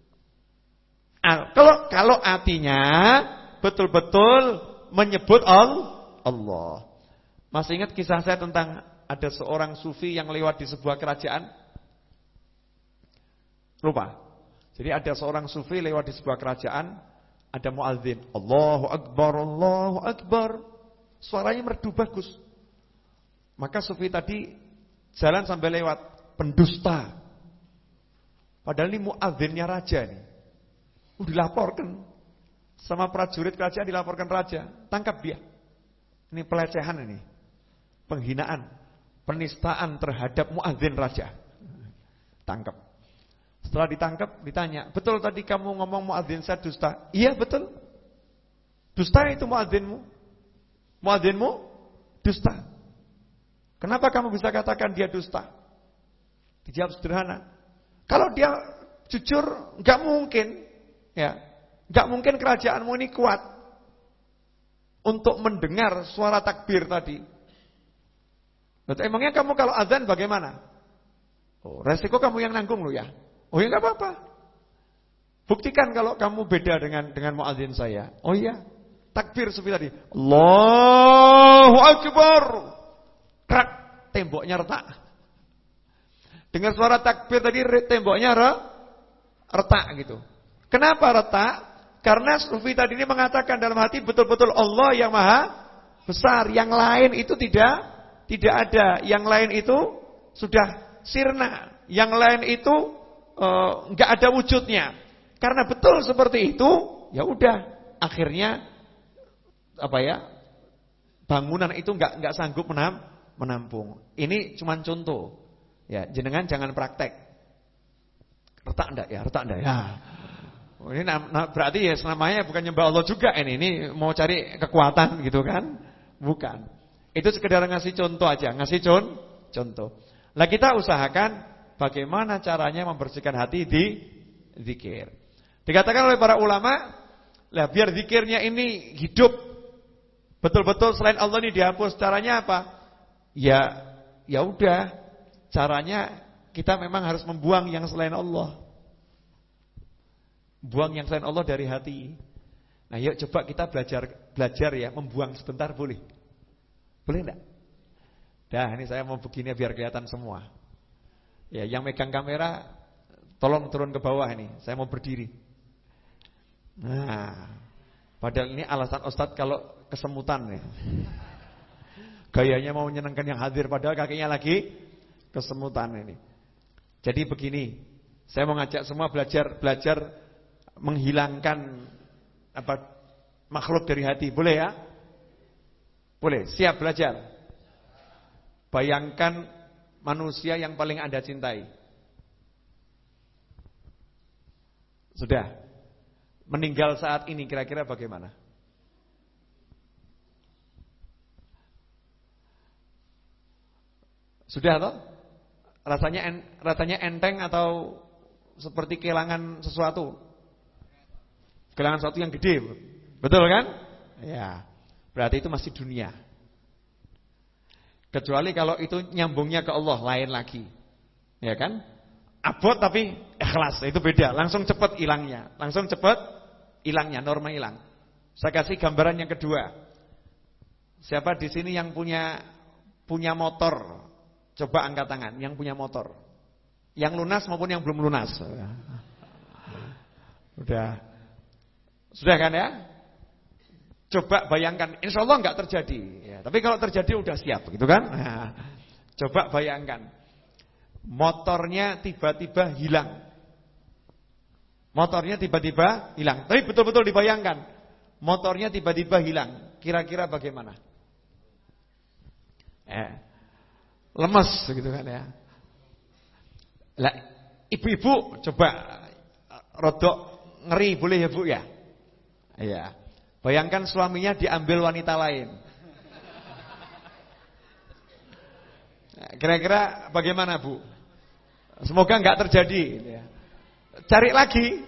Kalau kalau artinya betul-betul menyebut Allah. Masih ingat kisah saya tentang ada seorang sufi yang lewat di sebuah kerajaan? Lupa. Jadi ada seorang sufi lewat di sebuah kerajaan, ada muadzin, Allahu Akbar, Allahu Akbar. Suaranya merdu bagus. Maka sufi tadi jalan sampai lewat, pendusta. Padahal ini muadzinnya raja nih. Uh, dilaporkan sama prajurit kerajaan, dilaporkan raja, tangkap dia. Ini pelecehan ini, penghinaan, penistaan terhadap muadzin raja. Tangkap. Setelah ditangkap, ditanya, betul tadi kamu ngomong muadzin saya dusta? Iya betul. Dusta itu muadzinmu. Muadzinmu dusta. Kenapa kamu bisa katakan dia dusta? Dijawab sederhana. Kalau dia jujur, enggak mungkin, ya, enggak mungkin kerajaanmu ini kuat untuk mendengar suara takbir tadi. Betul, emangnya kamu kalau azan bagaimana? Oh, resiko kamu yang nanggung lo ya. Oh ya enggak apa-apa. Buktikan kalau kamu beda dengan dengan muadzin saya. Oh iya, takbir seperti tadi. Allahu Akbar. Krak, temboknya retak. Dengar suara takbir tadi temboknya re, retak gitu. Kenapa retak? Karena sufi tadi ini mengatakan dalam hati betul-betul Allah yang maha besar. Yang lain itu tidak tidak ada. Yang lain itu sudah sirna. Yang lain itu uh, enggak ada wujudnya. Karena betul seperti itu, ya udah. Akhirnya apa ya? Bangunan itu enggak enggak sanggup menam menampung. Ini cuma contoh. Ya, jenengan jangan praktek. Retak enggak ya? Retak enggak ya? Oh, ini nah, berarti ya namanya bukan nyembah Allah juga ini. Ini mau cari kekuatan gitu kan? Bukan. Itu sekedar ngasih contoh aja, ngasih con contoh. Lah kita usahakan bagaimana caranya membersihkan hati di zikir. Dikatakan oleh para ulama, lah biar zikirnya ini hidup betul-betul selain Allah ini dihapus. Caranya apa? Ya, ya udah. Caranya kita memang harus membuang yang selain Allah. Buang yang selain Allah dari hati. Nah, yuk coba kita belajar belajar ya, membuang sebentar boleh? Boleh enggak? Dah, ini saya mau begini biar kelihatan semua. Ya, yang megang kamera tolong turun ke bawah ini. Saya mau berdiri. Nah, padahal ini alasan Ustadz kalau kesemutan ya. Gayanya mau menyenangkan yang hadir padahal kakinya lagi kesemutan ini. Jadi begini, saya mau ngajak semua belajar belajar menghilangkan apa makhluk dari hati. Boleh ya? Boleh, siap belajar. Bayangkan manusia yang paling Anda cintai. Sudah. Meninggal saat ini kira-kira bagaimana? Sudah toh? Rasanya en, rasanya enteng atau seperti kehilangan sesuatu? Kehilangan sesuatu yang gede. Betul kan? Ya. Berarti itu masih dunia. Kecuali kalau itu nyambungnya ke Allah, lain lagi. Ya kan? Abot tapi ikhlas, itu beda. Langsung cepat hilangnya. Langsung cepat hilangnya, norma hilang. Saya kasih gambaran yang kedua. Siapa di sini yang punya punya motor? Coba angkat tangan, yang punya motor. Yang lunas maupun yang belum lunas. Sudah. Sudah kan ya? Coba bayangkan, insya Allah enggak terjadi ya, tapi kalau terjadi udah siap gitu kan. Nah, coba bayangkan motornya tiba-tiba hilang. Motornya tiba-tiba hilang. Tapi betul-betul dibayangkan motornya tiba-tiba hilang. Kira-kira bagaimana? Eh, lemes gitu kan ya. Lah, ibu-ibu coba rodok ngeri boleh ya Bu ya? Iya. Bayangkan suaminya diambil wanita lain. Kira-kira bagaimana Bu? Semoga enggak terjadi. Cari lagi.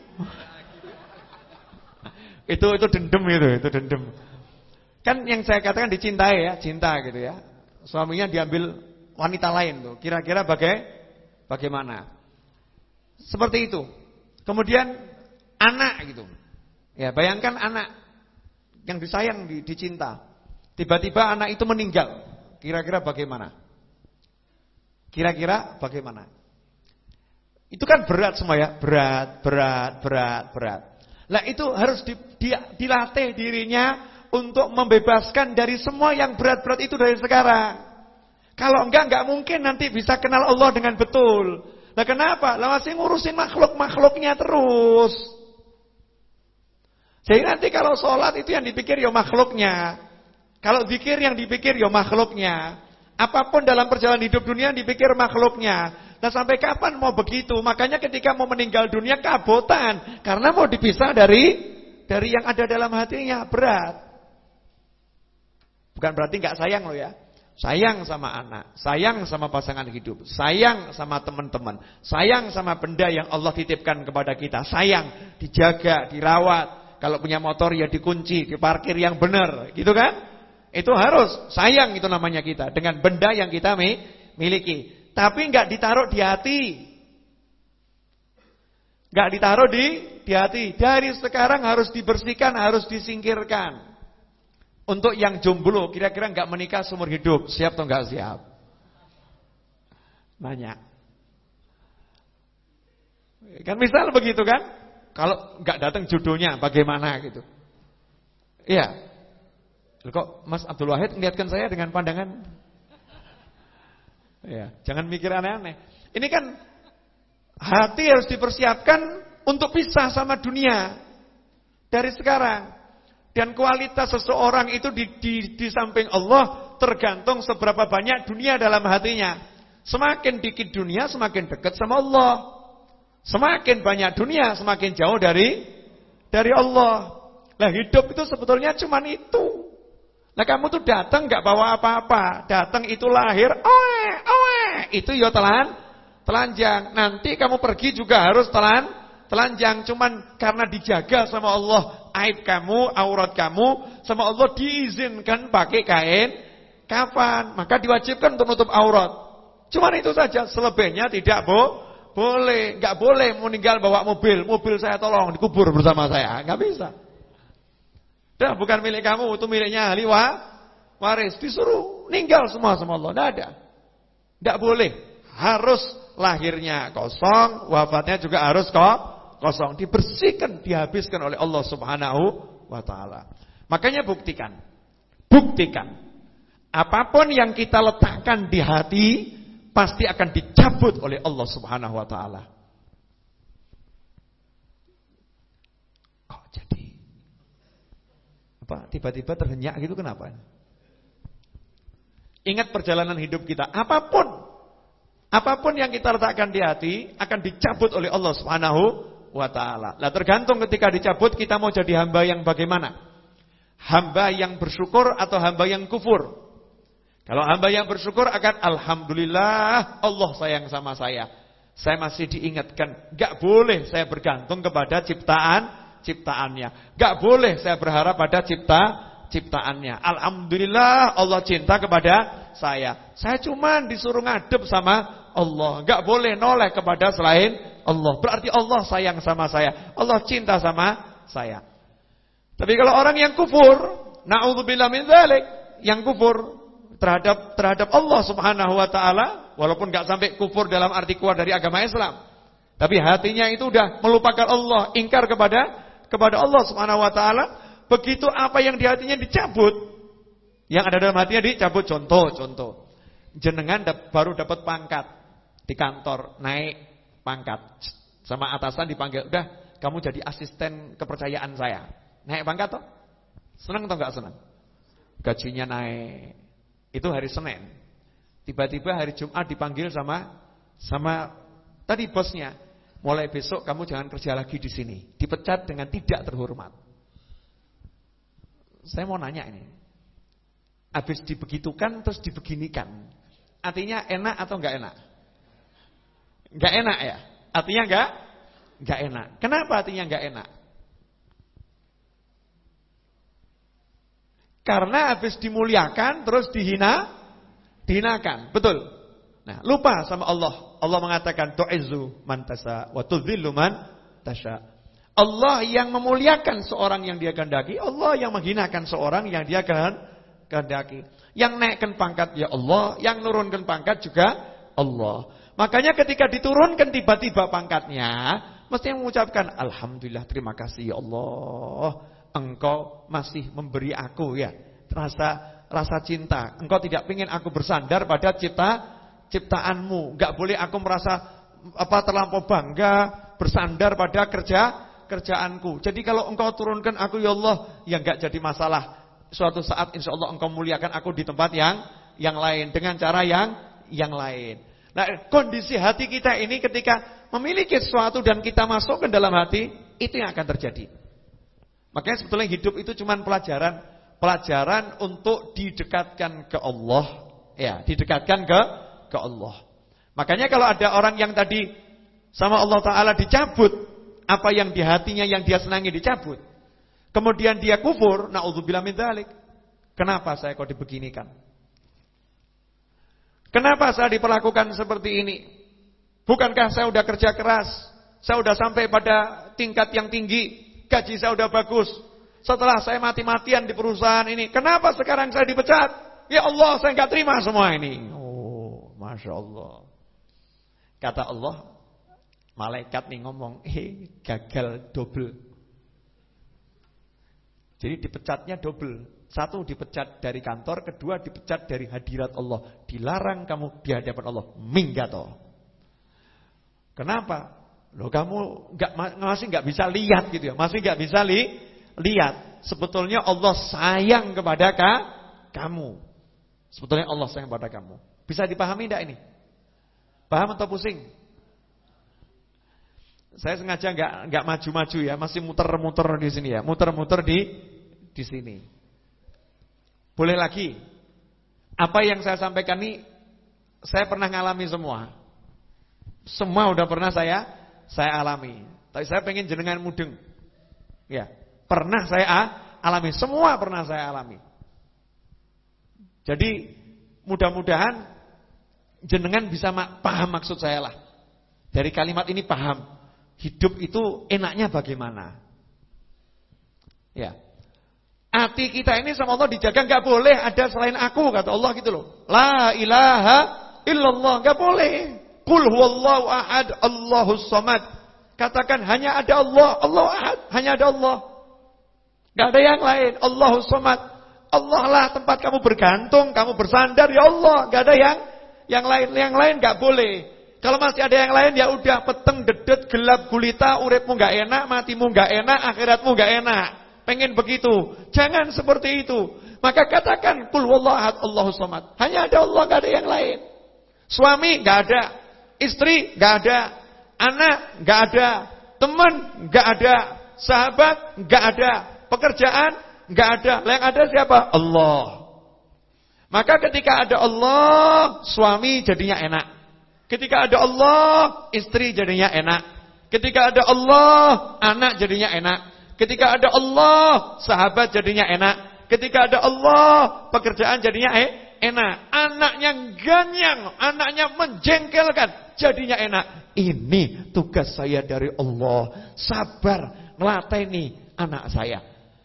Itu itu dendam itu, itu dendam. Kan yang saya katakan dicintai ya, cinta gitu ya. Suaminya diambil wanita lain tuh. Kira-kira baga- bagaimana? Seperti itu. Kemudian anak gitu. Ya, bayangkan anak yang disayang, dicinta. Tiba-tiba anak itu meninggal. Kira-kira bagaimana? Kira-kira bagaimana? Itu kan berat semua ya. Berat, berat, berat, berat. Lah itu harus di, di, dilatih dirinya untuk membebaskan dari semua yang berat-berat itu dari sekarang. Kalau enggak, enggak mungkin nanti bisa kenal Allah dengan betul. Lah kenapa? Lah masih ngurusin makhluk-makhluknya terus. Jadi nanti kalau sholat itu yang dipikir ya makhluknya. Kalau zikir yang dipikir ya makhluknya. Apapun dalam perjalanan hidup dunia yang dipikir makhluknya. Nah sampai kapan mau begitu? Makanya ketika mau meninggal dunia keabotan. Karena mau dipisah dari dari yang ada dalam hatinya. Berat. Bukan berarti gak sayang loh ya. Sayang sama anak, sayang sama pasangan hidup, sayang sama teman-teman, sayang sama benda yang Allah titipkan kepada kita. Sayang, dijaga, dirawat. Kalau punya motor ya dikunci, diparkir yang benar, gitu kan? Itu harus, sayang itu namanya kita dengan benda yang kita miliki. Tapi enggak ditaruh di hati. Enggak ditaruh di di hati. Dari sekarang harus dibersihkan, harus disingkirkan. Untuk yang jomblo, kira-kira enggak menikah seumur hidup, siap atau enggak siap? Nanya. Kan misal begitu kan? Kalau enggak datang jodohnya bagaimana gitu. Iya. Kok Mas Abdul Wahid melihatkan saya dengan pandangan? Iya, jangan mikir aneh-aneh. Ini kan hati harus dipersiapkan untuk pisah sama dunia dari sekarang. Dan kualitas seseorang itu di, di, di samping Allah tergantung seberapa banyak dunia dalam hatinya. Semakin dikit dunia, semakin dekat sama Allah. Semakin banyak dunia, semakin jauh dari dari Allah. Lah hidup itu sebetulnya cuman itu. Nah kamu tuh datang gak bawa apa-apa. Datang itu lahir, oe, oe. Itu ya telan, telanjang. Nanti kamu pergi juga harus telan, telanjang, cuman karena dijaga sama Allah aib kamu, aurat kamu, sama Allah diizinkan pakai kain kafan, maka diwajibkan untuk nutup aurat. Cuman itu saja, selebihnya tidak bo boleh, nggak boleh meninggal bawa mobil, mobil saya tolong dikubur bersama saya, nggak bisa. Dah bukan milik kamu, itu miliknya ahli wa, waris, disuruh ninggal semua sama Allah, nggak ada, nggak boleh, harus lahirnya kosong, wafatnya juga harus kok kosong, dibersihkan, dihabiskan oleh Allah Subhanahu wa taala. Makanya buktikan. Buktikan. Apapun yang kita letakkan di hati pasti akan dicabut oleh Allah Subhanahu wa taala. Kok jadi apa? Tiba-tiba terhenyak gitu, kenapa? Ingat perjalanan hidup kita, apapun apapun yang kita letakkan di hati akan dicabut oleh Allah Subhanahu wa taala. Lah tergantung ketika dicabut kita mau jadi hamba yang bagaimana? Hamba yang bersyukur atau hamba yang kufur? Kalau hamba yang bersyukur akan alhamdulillah Allah sayang sama saya. Saya masih diingatkan, enggak boleh saya bergantung kepada ciptaan ciptaannya. Enggak boleh saya berharap pada cipta ciptaannya. Alhamdulillah Allah cinta kepada saya. Saya cuma disuruh ngadep sama Allah. Enggak boleh noleh kepada selain Allah. Berarti Allah sayang sama saya. Allah cinta sama saya. Tapi kalau orang yang kufur, na'udzubillah min dzalik, yang kufur terhadap terhadap Allah Subhanahu wa taala, walaupun enggak sampai kufur dalam arti keluar dari agama Islam, tapi hatinya itu udah melupakan Allah, ingkar kepada kepada Allah Subhanahu wa taala, begitu apa yang di hatinya dicabut, yang ada dalam hatinya dicabut. Contoh, contoh. Jenengan dap, baru dapat pangkat di kantor, naik pangkat. Sama atasan dipanggil, "Udah, kamu jadi asisten kepercayaan saya." Naik pangkat toh? Senang atau enggak senang? Gajinya naik. Itu hari Senin. Tiba-tiba hari Jumat dipanggil sama sama tadi bosnya, "Mulai besok kamu jangan kerja lagi di sini." Dipecat dengan tidak terhormat. Saya mau nanya ini. Habis dibegitukan terus dibeginikan. Artinya enak atau enggak enak? Enggak enak ya? Artinya enggak enggak enak. Kenapa artinya enggak enak? Karena habis dimuliakan terus dihina, dihinakan. Betul. Nah, lupa sama Allah. Allah mengatakan tu'izzu man tasha wa tudhillu man tasha. Allah yang memuliakan seorang yang Dia kehendaki, Allah yang menghinakan seorang yang Dia kehendaki. Yang naikkan pangkat ya Allah, yang nurunkan pangkat juga Allah. Makanya ketika diturunkan tiba-tiba pangkatnya, mesti mengucapkan alhamdulillah, terima kasih ya Allah. Engkau masih memberi aku ya rasa rasa cinta. Engkau tidak ingin aku bersandar pada cipta ciptaanmu. Enggak boleh aku merasa apa terlampau bangga bersandar pada kerja kerjaanku. Jadi kalau engkau turunkan aku ya Allah, ya enggak jadi masalah. Suatu saat insya Allah engkau muliakan aku di tempat yang yang lain dengan cara yang yang lain. Nah, kondisi hati kita ini ketika memiliki sesuatu dan kita masuk ke dalam hati, itu yang akan terjadi. Makanya sebetulnya hidup itu cuma pelajaran, pelajaran untuk didekatkan ke Allah, ya, didekatkan ke ke Allah. Makanya kalau ada orang yang tadi sama Allah Taala dicabut, apa yang di hatinya yang dia senangi dicabut, kemudian dia kufur, naudzubillah min dzalik. Kenapa saya kok dibeginikan? Kenapa saya diperlakukan seperti ini? Bukankah saya udah kerja keras, saya udah sampai pada tingkat yang tinggi, gaji saya udah bagus. Setelah saya mati-matian di perusahaan ini, kenapa sekarang saya dipecat? Ya Allah, saya enggak terima semua ini. Oh, Masya Allah. Kata Allah, malaikat nih ngomong, eh gagal double. Jadi dipecatnya double. Satu dipecat dari kantor, kedua dipecat dari hadirat Allah. Dilarang kamu di hadapan Allah. Minggato. Kenapa? Loh kamu enggak, masih enggak bisa lihat gitu ya. Masih enggak bisa li, lihat. Sebetulnya Allah sayang kepada ka, kamu. Sebetulnya Allah sayang kepada kamu. Bisa dipahami enggak ini? Paham atau pusing? Saya sengaja enggak enggak maju-maju ya, masih muter-muter di sini ya. Muter-muter di di sini. Boleh lagi. Apa yang saya sampaikan ini saya pernah ngalami semua. Semua udah pernah saya saya alami. Tapi saya pengen jenengan mudeng. Ya, pernah saya alami, semua pernah saya alami. Jadi mudah-mudahan jenengan bisa paham maksud saya lah. Dari kalimat ini paham. Hidup itu enaknya bagaimana? Ya. Hati kita ini sama Allah dijaga, enggak boleh ada selain aku, kata Allah gitu loh. La ilaha illallah, enggak boleh. Qul huwallahu ahad, Allahus samad. Katakan hanya ada Allah, Allah ahad, hanya ada Allah. Enggak ada yang lain, Allahus samad. Allah lah tempat kamu bergantung, kamu bersandar, ya Allah, enggak ada yang yang lain, yang lain enggak boleh. Kalau masih ada yang lain ya udah peteng dedet gelap gulita, uripmu enggak enak, matimu enggak enak, akhiratmu enggak enak. Pengen begitu. Jangan seperti itu. Maka katakan qul huwallahu ahad, Allahus samad. Hanya ada Allah, enggak ada yang lain. Suami enggak ada, istri enggak ada, anak enggak ada, teman enggak ada, sahabat enggak ada, pekerjaan enggak ada. Yang ada siapa? Allah. Maka ketika ada Allah, suami jadinya enak. Ketika ada Allah, istri jadinya enak. Ketika ada Allah, anak jadinya enak. Ketika ada Allah, sahabat jadinya enak. Ketika ada Allah, pekerjaan jadinya eh, enak. Anaknya ganyang, anaknya menjengkelkan, jadinya enak. Ini tugas saya dari Allah. Sabar melateni anak saya.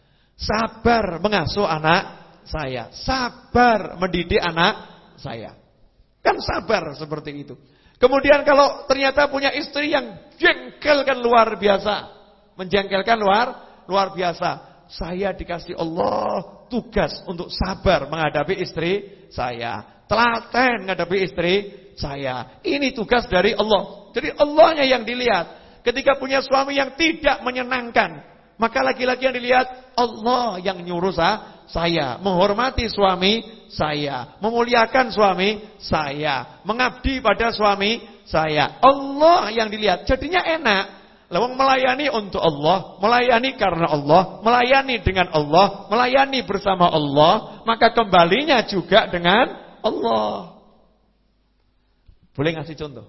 Sabar mengasuh anak saya. Sabar mendidik anak saya. Kan sabar seperti itu. Kemudian kalau ternyata punya istri yang jengkelkan luar biasa, menjengkelkan luar luar biasa, saya dikasih Allah tugas untuk sabar menghadapi istri saya, telaten menghadapi istri saya. Ini tugas dari Allah. Jadi Allahnya yang dilihat. Ketika punya suami yang tidak menyenangkan, maka laki-laki yang dilihat Allah yang nyuruh saya, menghormati suami saya, memuliakan suami saya, mengabdi pada suami saya. Allah yang dilihat, jadinya enak. Lawang melayani untuk Allah, melayani karena Allah, melayani dengan Allah, melayani bersama Allah, maka kembalinya juga dengan Allah. Boleh ngasih contoh?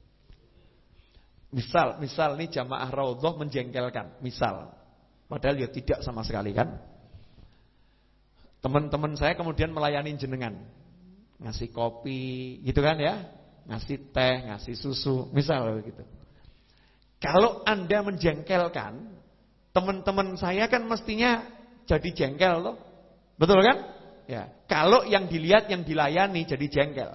Misal, misal nih jamaah Raudhah menjengkelkan, misal. Padahal ya tidak sama sekali kan. Teman-teman saya kemudian melayani jenengan, ngasih kopi, gitu kan ya, ngasih teh, ngasih susu, misal begitu. Kalau Anda menjengkelkan, teman-teman saya kan mestinya jadi jengkel loh. Betul kan? Ya. Kalau yang dilihat yang dilayani jadi jengkel.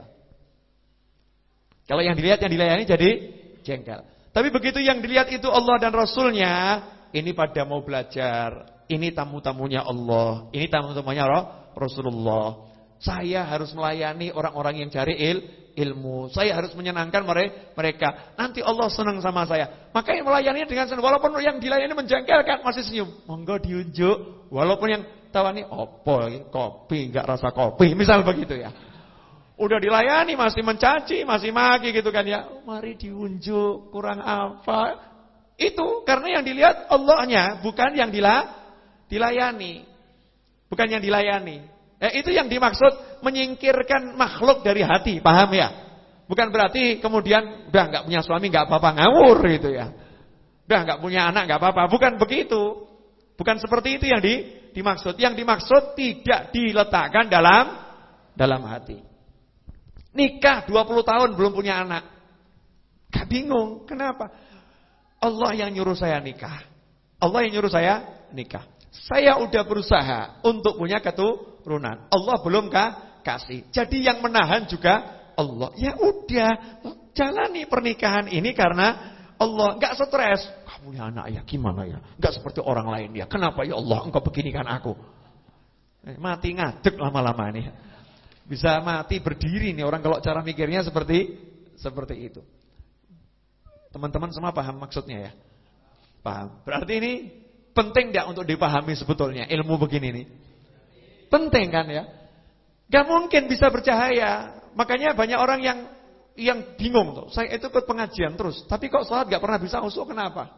Kalau yang dilihat yang dilayani jadi jengkel. Tapi begitu yang dilihat itu Allah dan Rasulnya, ini pada mau belajar, ini tamu-tamunya Allah, ini tamu-tamunya Rasulullah. Saya harus melayani orang-orang yang cari il ilmu. Saya harus menyenangkan mereka. Nanti Allah senang sama saya. Makanya melayaninya dengan senang. Walaupun yang dilayani menjengkelkan masih senyum. Monggo diunjuk. Walaupun yang tawani opo kopi enggak rasa kopi, misal begitu ya. Udah dilayani masih mencaci, masih maki gitu kan ya. Mari diunjuk, kurang apa? Itu karena yang dilihat Allahnya, bukan yang dila, dilayani. Bukan yang dilayani. Eh, itu yang dimaksud menyingkirkan makhluk dari hati, paham ya? Bukan berarti kemudian udah enggak punya suami enggak apa-apa, ngawur gitu ya. Udah enggak punya anak enggak apa-apa, bukan begitu. Bukan seperti itu yang di, dimaksud. Yang dimaksud tidak diletakkan dalam dalam hati. Nikah dua puluh tahun belum punya anak. Gak bingung, kenapa? Allah yang nyuruh saya nikah. Allah yang nyuruh saya nikah. Saya udah berusaha untuk punya keturunan. Allah belum kah kasih. Jadi yang menahan juga Allah. Ya udah, jalani pernikahan ini karena Allah. Enggak stres. Kamu ya anak ya, gimana ya? Enggak seperti orang lain ya. Kenapa ya Allah engkau beginikan aku? Mati ngadeg lama-lama nih. Bisa mati berdiri nih orang kalau cara mikirnya seperti seperti itu. Teman-teman semua paham maksudnya ya? Paham. Berarti ini penting enggak untuk dipahami sebetulnya ilmu begini nih? Penting kan ya? Gak mungkin bisa bercahaya. Makanya banyak orang yang yang bingung tuh. Saya itu ikut pengajian terus, tapi kok sholat gak pernah bisa khusyuk, kenapa?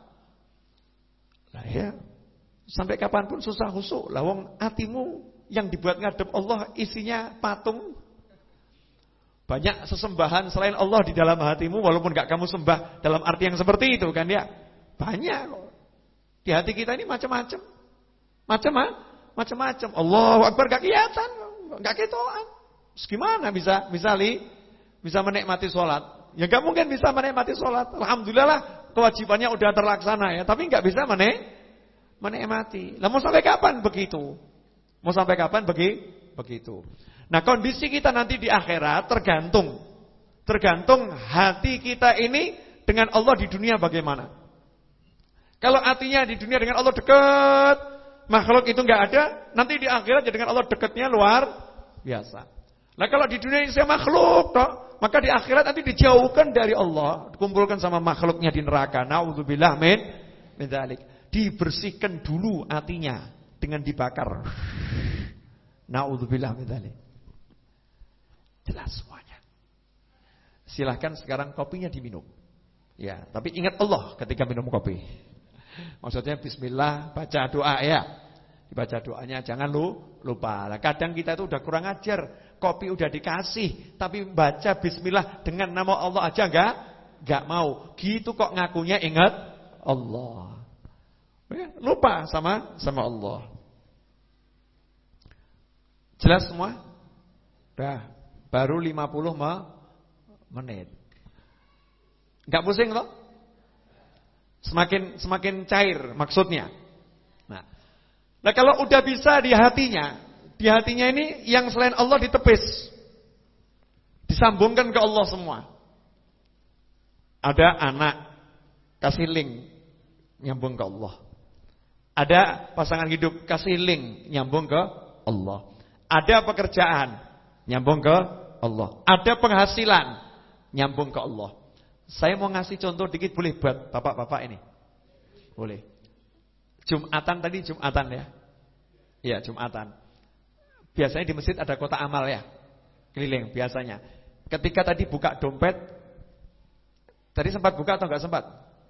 Lah ya, sampai kapanpun susah khusyuk. Lah wong hatimu yang dibuat ngadep Allah isinya patung. Banyak sesembahan selain Allah di dalam hatimu, walaupun gak kamu sembah dalam arti yang seperti itu kan ya. Banyak kok. Di hati kita ini macam-macam. Macam macam-macam. Allahu Akbar gak kelihatan, gak ketokan. Gimana bisa bisa li, bisa menikmati sholat? Ya gak mungkin bisa menikmati sholat. Alhamdulillah lah kewajibannya udah terlaksana ya, tapi gak bisa menik, menikmati. Lah mau sampai kapan begitu? Mau sampai kapan begi, begitu? Nah kondisi kita nanti di akhirat tergantung, tergantung hati kita ini dengan Allah di dunia bagaimana. Kalau hatinya di dunia dengan Allah dekat, makhluk itu nggak ada, nanti di akhirat jadi dengan Allah dekatnya luar biasa. Nah kalau di dunia ini saya makhluk, toh, maka di akhirat nanti dijauhkan dari Allah, dikumpulkan sama makhluknya di neraka. Nauzubillah min min dzalik. Dibersihkan dulu hatinya dengan dibakar. Nauzubillah min dzalik. Jelas semuanya. Silahkan sekarang kopinya diminum. Ya, tapi ingat Allah ketika minum kopi. Maksudnya bismillah, baca doa ya. Dibaca doanya jangan lu lupa. Nah, kadang kita itu udah kurang ajar. Kopi udah dikasih, tapi baca bismillah dengan nama Allah aja enggak enggak mau. Gitu kok ngakunya ingat Allah. Ya, lupa sama sama Allah. Jelas semua? Dah, baru lima puluh menit. Enggak pusing loh? Semakin semakin cair maksudnya. Nah, nah kalau udah bisa di hatinya, di hatinya ini yang selain Allah ditepis, disambungkan ke Allah semua. Ada anak, kasih link, nyambung ke Allah. Ada pasangan hidup, kasih link, nyambung ke Allah. Ada pekerjaan, nyambung ke Allah. Ada penghasilan, nyambung ke Allah. Saya mau ngasih contoh dikit boleh buat bapak-bapak ini? Boleh. Jumatan tadi Jumatan ya? Iya Jumatan. Biasanya di masjid ada kotak amal ya? Keliling biasanya. Ketika tadi buka dompet, tadi sempat buka atau enggak sempat?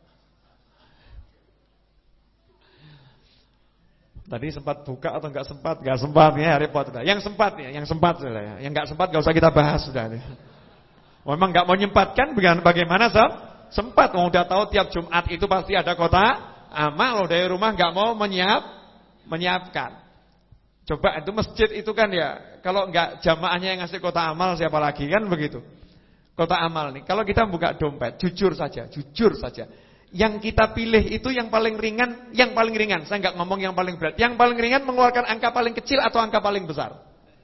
Tadi sempat buka atau enggak sempat? Enggak sempat ya, repot sudah. Yang sempat ya, yang sempat sudah ya. Yang enggak sempat enggak usah kita bahas sudah. Memang enggak mau nyempatkan bagaimana sob? Sempat, mau udah tahu tiap Jumat itu pasti ada kotak amal loh, dari rumah enggak mau menyiap menyiapkan. Coba itu masjid itu kan ya, kalau enggak jamaahnya yang ngasih kotak amal siapa lagi kan begitu. Kotak amal nih, kalau kita buka dompet, jujur saja, jujur saja. Yang kita pilih itu yang paling ringan, yang paling ringan. Saya enggak ngomong yang paling berat. Yang paling ringan mengeluarkan angka paling kecil atau angka paling besar?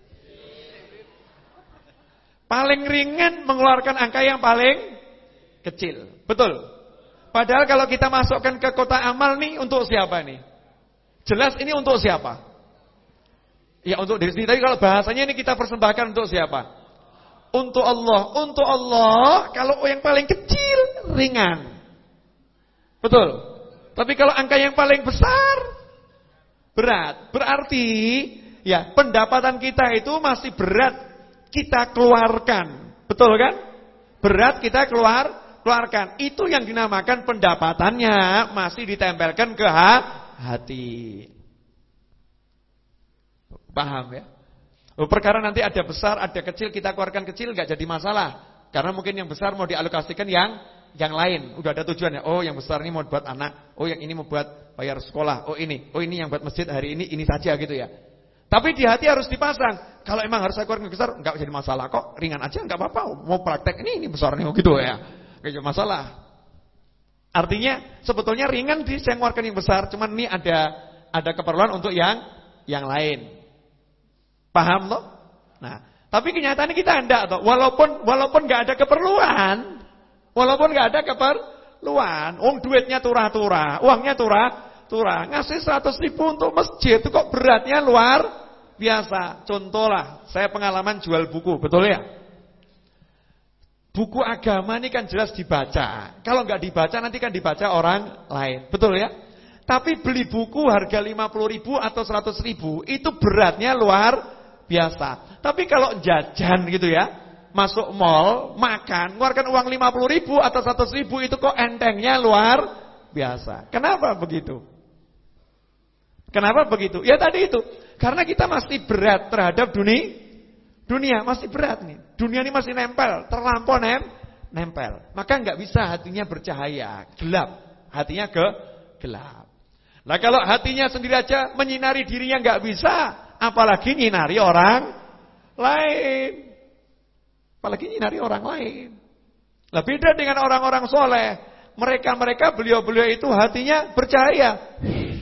Paling ringan mengeluarkan angka yang paling kecil. Betul. Padahal kalau kita masukkan ke kotak amal nih untuk siapa nih? Jelas ini untuk siapa? Ya untuk diri sendiri. Tapi kalau bahasanya ini kita persembahkan untuk siapa? Untuk Allah. Untuk Allah kalau yang paling kecil ringan. Betul. Tapi kalau angka yang paling besar berat. Berarti ya pendapatan kita itu masih berat kita keluarkan. Betul kan? Berat kita keluar keluarkan. Itu yang dinamakan pendapatannya masih ditempelkan ke hati. Paham ya? Perkara nanti ada besar, ada kecil, kita keluarkan kecil enggak jadi masalah. Karena mungkin yang besar mau dialokasikan yang yang lain. Udah ada tujuannya. Oh, yang besar ini mau buat anak. Oh, yang ini mau buat bayar sekolah. Oh, ini. Oh, ini yang buat masjid hari ini, ini saja gitu ya. Tapi di hati harus dipasang. Kalau emang harus saya keluarkan besar, enggak jadi masalah kok. Ringan aja enggak apa-apa. Mau praktek ini ini besar nih gitu ya. Enggak jadi masalah. Artinya sebetulnya ringan di saya keluarkan yang besar, cuman ini ada ada keperluan untuk yang yang lain. Paham toh? Nah, tapi kenyataannya kita enggak toh. Walaupun walaupun enggak ada keperluan, walaupun enggak ada keperluan, uang duitnya turah-turah, uangnya turah-turah, ngasih seratus ribu untuk masjid itu kok beratnya luar biasa. Contoh lah, saya pengalaman jual buku, betul ya? Buku agama ini kan jelas dibaca. Kalau enggak dibaca nanti kan dibaca orang lain, betul ya? Tapi beli buku harga lima puluh ribu atau seratus ribu itu beratnya luar biasa. Tapi kalau jajan gitu ya, masuk mall, makan, keluarkan uang lima puluh ribu atau seratus ribu itu kok entengnya luar biasa. Kenapa begitu? Kenapa begitu? Ya tadi itu. Karena kita masih berat terhadap dunia. Dunia masih berat nih. Dunia ini masih nempel, terlampau nem, nempel. Maka enggak bisa hatinya bercahaya, gelap. Hatinya ke gelap. Nah kalau hatinya sendiri aja menyinari dirinya nggak bisa, apalagi nyinari orang lain. Apalagi nyinari orang lain. Nah beda dengan orang-orang soleh. Mereka-mereka, beliau-beliau itu hatinya bercahaya.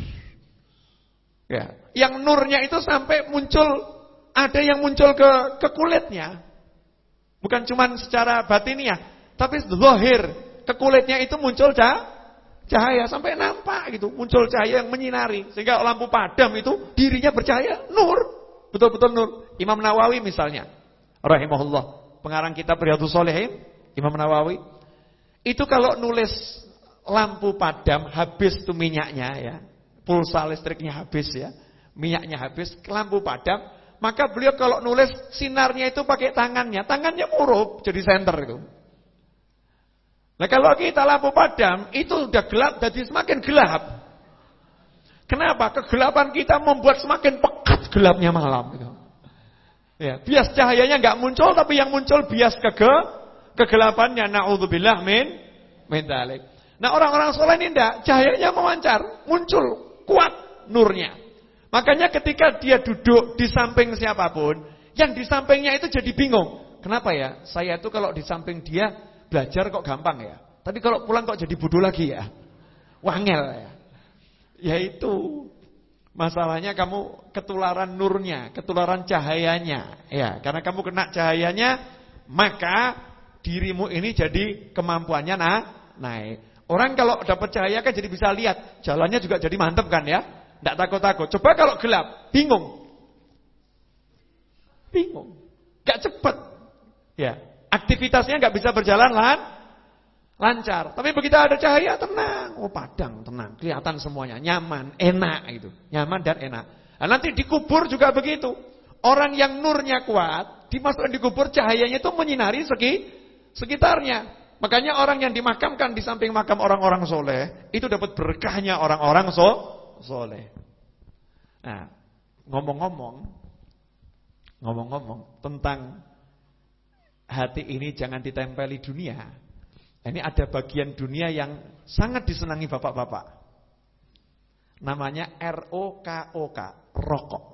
Ya, yang nurnya itu sampai muncul, ada yang muncul ke ke kulitnya. Bukan cuma secara batiniah, tapi zahir, ke kulitnya itu muncul cah, cahaya sampai nampak gitu, muncul cahaya yang menyinari. Sehingga lampu padam itu dirinya bercahaya, nur. Betul-betul nur. Imam Nawawi misalnya, rahimahullah, pengarang kitab Riyadhus Shalihin, Imam Nawawi, itu kalau nulis lampu padam habis tuh minyaknya ya, pulsa listriknya habis ya, minyaknya habis, lampu padam, maka beliau kalau nulis sinarnya itu pakai tangannya, tangannya murup jadi senter itu. Nah kalau kita lampu padam itu udah gelap, jadi semakin gelap. Kenapa? Kegelapan kita membuat semakin pekat gelapnya malam gitu. Ya, bias cahayanya nggak muncul, tapi yang muncul bias kege kegelapannya. Na'udzubillah min min dzalik. Nah, orang-orang soleh ini enggak, cahayanya memancar, muncul kuat nurnya. Makanya ketika dia duduk di samping siapapun, yang di sampingnya itu jadi bingung. Kenapa ya? Saya itu kalau di samping dia belajar kok gampang ya. Tapi kalau pulang kok jadi bodoh lagi ya. Wangel ya. Ya itu masalahnya, kamu ketularan nurnya, ketularan cahayanya. Ya, karena kamu kena cahayanya, maka dirimu ini jadi kemampuannya nah, naik. Orang kalau dapat cahaya kan jadi bisa lihat, jalannya juga jadi mantep kan ya. Tidak takut-takut. Coba kalau gelap, bingung. Bingung. Gak cepet. Ya, aktivitasnya gak bisa berjalan lan, lancar. Tapi begitu ada cahaya, tenang. Oh padang, tenang. Kelihatan semuanya, nyaman, enak gitu. Nyaman dan enak. Nah, nanti dikubur juga begitu. Orang yang nurnya kuat, dimasukkan di kubur, cahayanya itu menyinari segi sekitarnya. Makanya orang yang dimakamkan di samping makam orang-orang soleh, itu dapat berkahnya orang-orang so, soleh. Nah, ngomong-ngomong, ngomong-ngomong tentang hati ini jangan ditempeli dunia. Ini ada bagian dunia yang sangat disenangi bapak-bapak. Namanya R O K O K, rokok.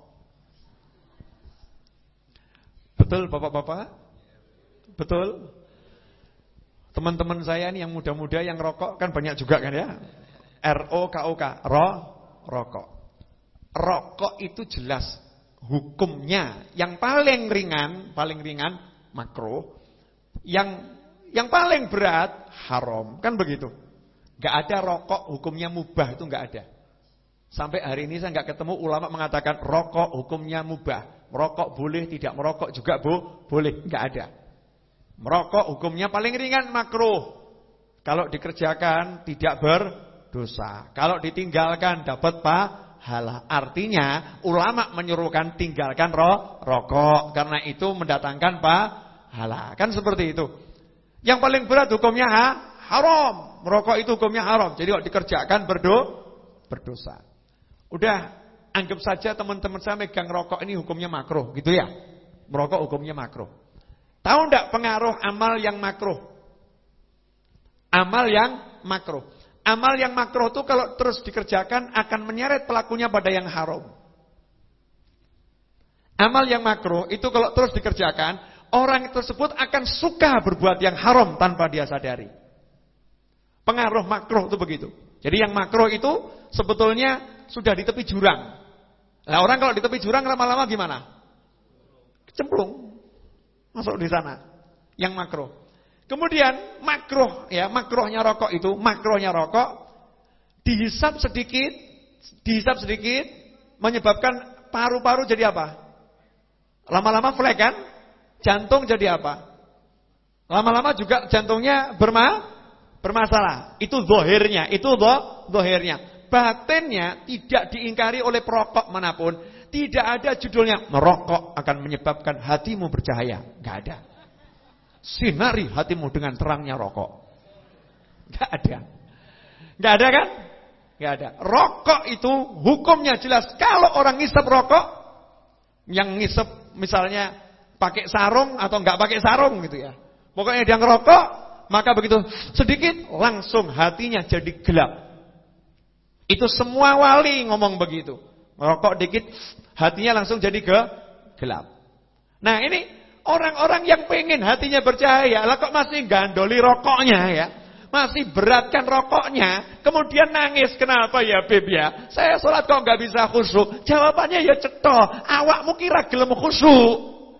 Betul bapak-bapak? Betul? Teman-teman saya nih yang muda-muda yang rokok kan banyak juga kan ya. R O K O K, ro, rokok. Rokok itu jelas hukumnya yang paling ringan, paling ringan makruh. Yang yang paling berat haram, kan begitu. Enggak ada rokok hukumnya mubah, itu enggak ada. Sampai hari ini saya enggak ketemu ulama mengatakan rokok hukumnya mubah. Merokok boleh, tidak merokok juga bo, boleh, enggak ada. Merokok hukumnya paling ringan makruh. Kalau dikerjakan tidak berdosa. Kalau ditinggalkan dapat pahala. Artinya ulama menyuruhkan tinggalkan ro, rokok. Karena itu mendatangkan pahala. Kan seperti itu. Yang paling berat hukumnya ha, haram. Merokok itu hukumnya haram. Jadi kalau dikerjakan berdo, berdosa. Udah anggap saja teman-teman saya megang rokok ini hukumnya makruh gitu ya. Merokok hukumnya makruh. Tahu enggak pengaruh amal yang makruh? Amal yang makruh. Amal yang makruh itu kalau terus dikerjakan akan menyeret pelakunya pada yang haram. Amal yang makruh itu kalau terus dikerjakan, orang tersebut akan suka berbuat yang haram tanpa dia sadari. Pengaruh makruh itu begitu. Jadi yang makruh itu sebetulnya sudah di tepi jurang. Nah, orang kalau di tepi jurang lama-lama gimana? Kecemplung. Masuk di sana. Yang makruh. Kemudian makruh ya, makruhnya rokok itu, makruhnya rokok dihisap sedikit, dihisap sedikit menyebabkan paru-paru jadi apa? Lama-lama flek kan? Jantung jadi apa? Lama-lama juga jantungnya berma bermasalah. Itu zahirnya, itu zahirnya. Batinnya tidak diingkari oleh perokok manapun. Tidak ada judulnya merokok akan menyebabkan hatimu bercahaya. Enggak ada. Sinari hatimu dengan terangnya rokok. Enggak ada. Enggak ada kan? Enggak ada. Rokok itu hukumnya jelas. Kalau orang ngisep rokok, yang ngisep misalnya pakai sarung atau enggak pakai sarung gitu ya. Pokoknya dia ngerokok, maka begitu sedikit langsung hatinya jadi gelap. Itu semua wali ngomong begitu. Merokok dikit, hatinya langsung jadi ke gelap. Nah ini orang-orang yang pengen hatinya bercahaya, lah kok masih gandoli rokoknya ya. Masih beratkan rokoknya, kemudian nangis. Kenapa ya Beb ya? Saya sholat kok gak bisa khusyuk. Jawabannya ya cetok, awakmu kira gelem khusyuk.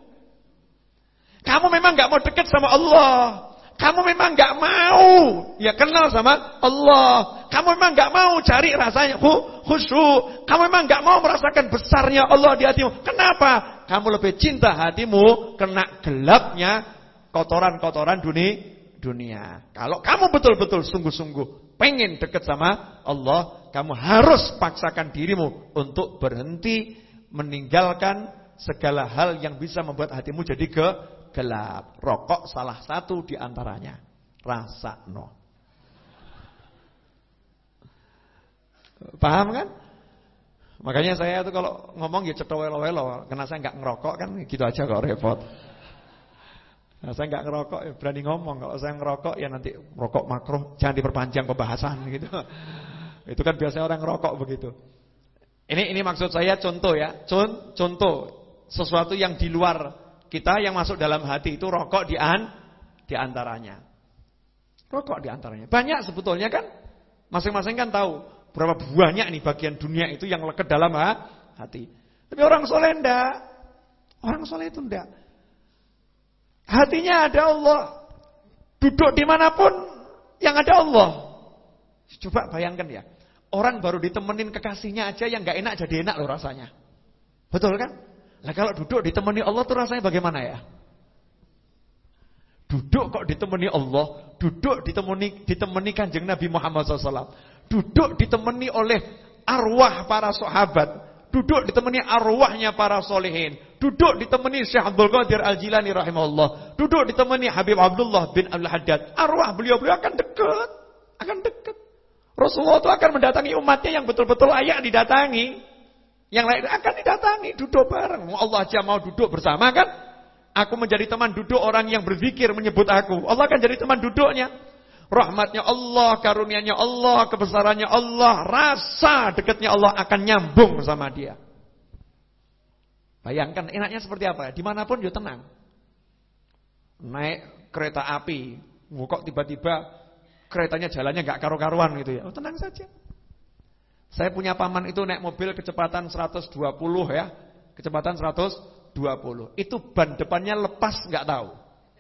Kamu memang gak mau dekat sama Allah. Kamu memang gak mau ya kenal sama Allah. Kamu memang gak mau cari rasanya khusyuk. Kamu memang gak mau merasakan besarnya Allah di hatimu. Kenapa? Kamu lebih cinta hatimu kena gelapnya kotoran-kotoran dunia. dunia. Kalau kamu betul-betul sungguh-sungguh pengen dekat sama Allah, kamu harus paksakan dirimu untuk berhenti meninggalkan segala hal yang bisa membuat hatimu jadi ke gelap. Rokok salah satu di antaranya. Rasakno. Paham kan? Makanya saya tuh kalau ngomong ya cetok welo-welo, karena saya enggak ngerokok kan gitu aja kok repot. Nah, saya enggak ngerokok ya berani ngomong. Kalau saya ngerokok ya nanti rokok makruh, jangan diperpanjang pembahasan gitu. Itu kan biasanya orang ngerokok begitu. Ini ini maksud saya contoh ya. Con, contoh sesuatu yang di luar kita yang masuk dalam hati itu rokok di an di antaranya. Rokok di antaranya. Banyak sebetulnya kan. Masing-masing kan tahu berapa banyak nih bagian dunia itu yang leket dalam ha, hati. Tapi orang soleh enggak. Orang soleh itu enggak. Hatinya ada Allah. Duduk dimanapun yang ada Allah. Coba bayangkan ya. Orang baru ditemenin kekasihnya aja yang gak enak jadi enak loh rasanya. Betul kan? Nah kalau duduk ditemani Allah tuh rasanya bagaimana ya? Duduk kok ditemani Allah. Duduk ditemani, ditemani Kanjeng Nabi Muhammad shallallahu alaihi wasallam. Duduk ditemani oleh arwah para sahabat. Duduk ditemani arwahnya para solehin. Duduk ditemani Syekh Abdul Qadir Al-Jilani rahimahullah. Duduk ditemani Habib Abdullah bin Abdul Haddad. Arwah beliau-beliau akan dekat. Akan dekat. Rasulullah itu akan mendatangi umatnya yang betul-betul layak didatangi. Yang lain akan didatangi. Duduk bareng. Allah aja mau duduk bersama kan. Aku menjadi teman duduk orang yang berzikir menyebut aku. Allah akan jadi teman duduknya. Rahmatnya Allah, karunia-Nya Allah, kebesarannya Allah, rasa dekatnya Allah akan nyambung sama dia. Bayangkan enaknya seperti apa ya? Dimanapun dia tenang. Naik kereta api, kok tiba-tiba keretanya jalannya gak karu-karuan gitu ya. Oh, tenang saja. Saya punya paman itu naik mobil kecepatan seratus dua puluh ya. Kecepatan seratus dua puluh. Itu ban depannya lepas gak tahu.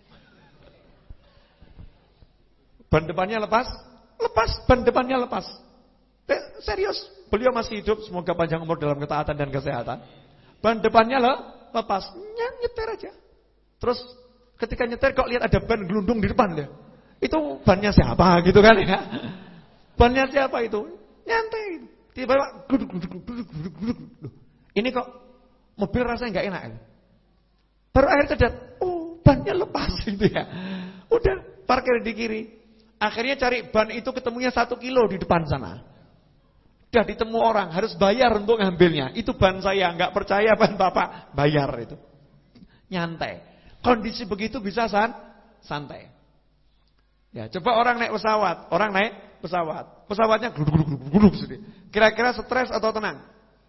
Ban depannya lepas, lepas, ban depannya lepas. Eh, serius, beliau masih hidup, semoga panjang umur dalam ketaatan dan kesehatan. Ban depannya le, lepas, nyeter aja. Terus ketika nyeter kok lihat ada ban gelundung di depan ya. Itu bannya siapa gitu kan ya? Bannya siapa itu? Nyantai. Tiba-tiba gluduk gluduk gluduk gluduk gluduk. Ini kok mobil rasanya enggak enak. Baru akhir sadar, oh, bannya lepas gitu ya. Udah parkir di kiri. Akhirnya cari ban itu ketemunya satu kilo di depan sana. Udah ditemu orang, harus bayar untuk ngambilnya. Itu ban saya, nggak percaya ban bapak, bayar itu. Nyantai. Kondisi begitu bisa san, santai. Ya, coba orang naik pesawat, orang naik pesawat, pesawatnya gluduk-gluduk-gluduk sedih. Kira-kira stres atau tenang?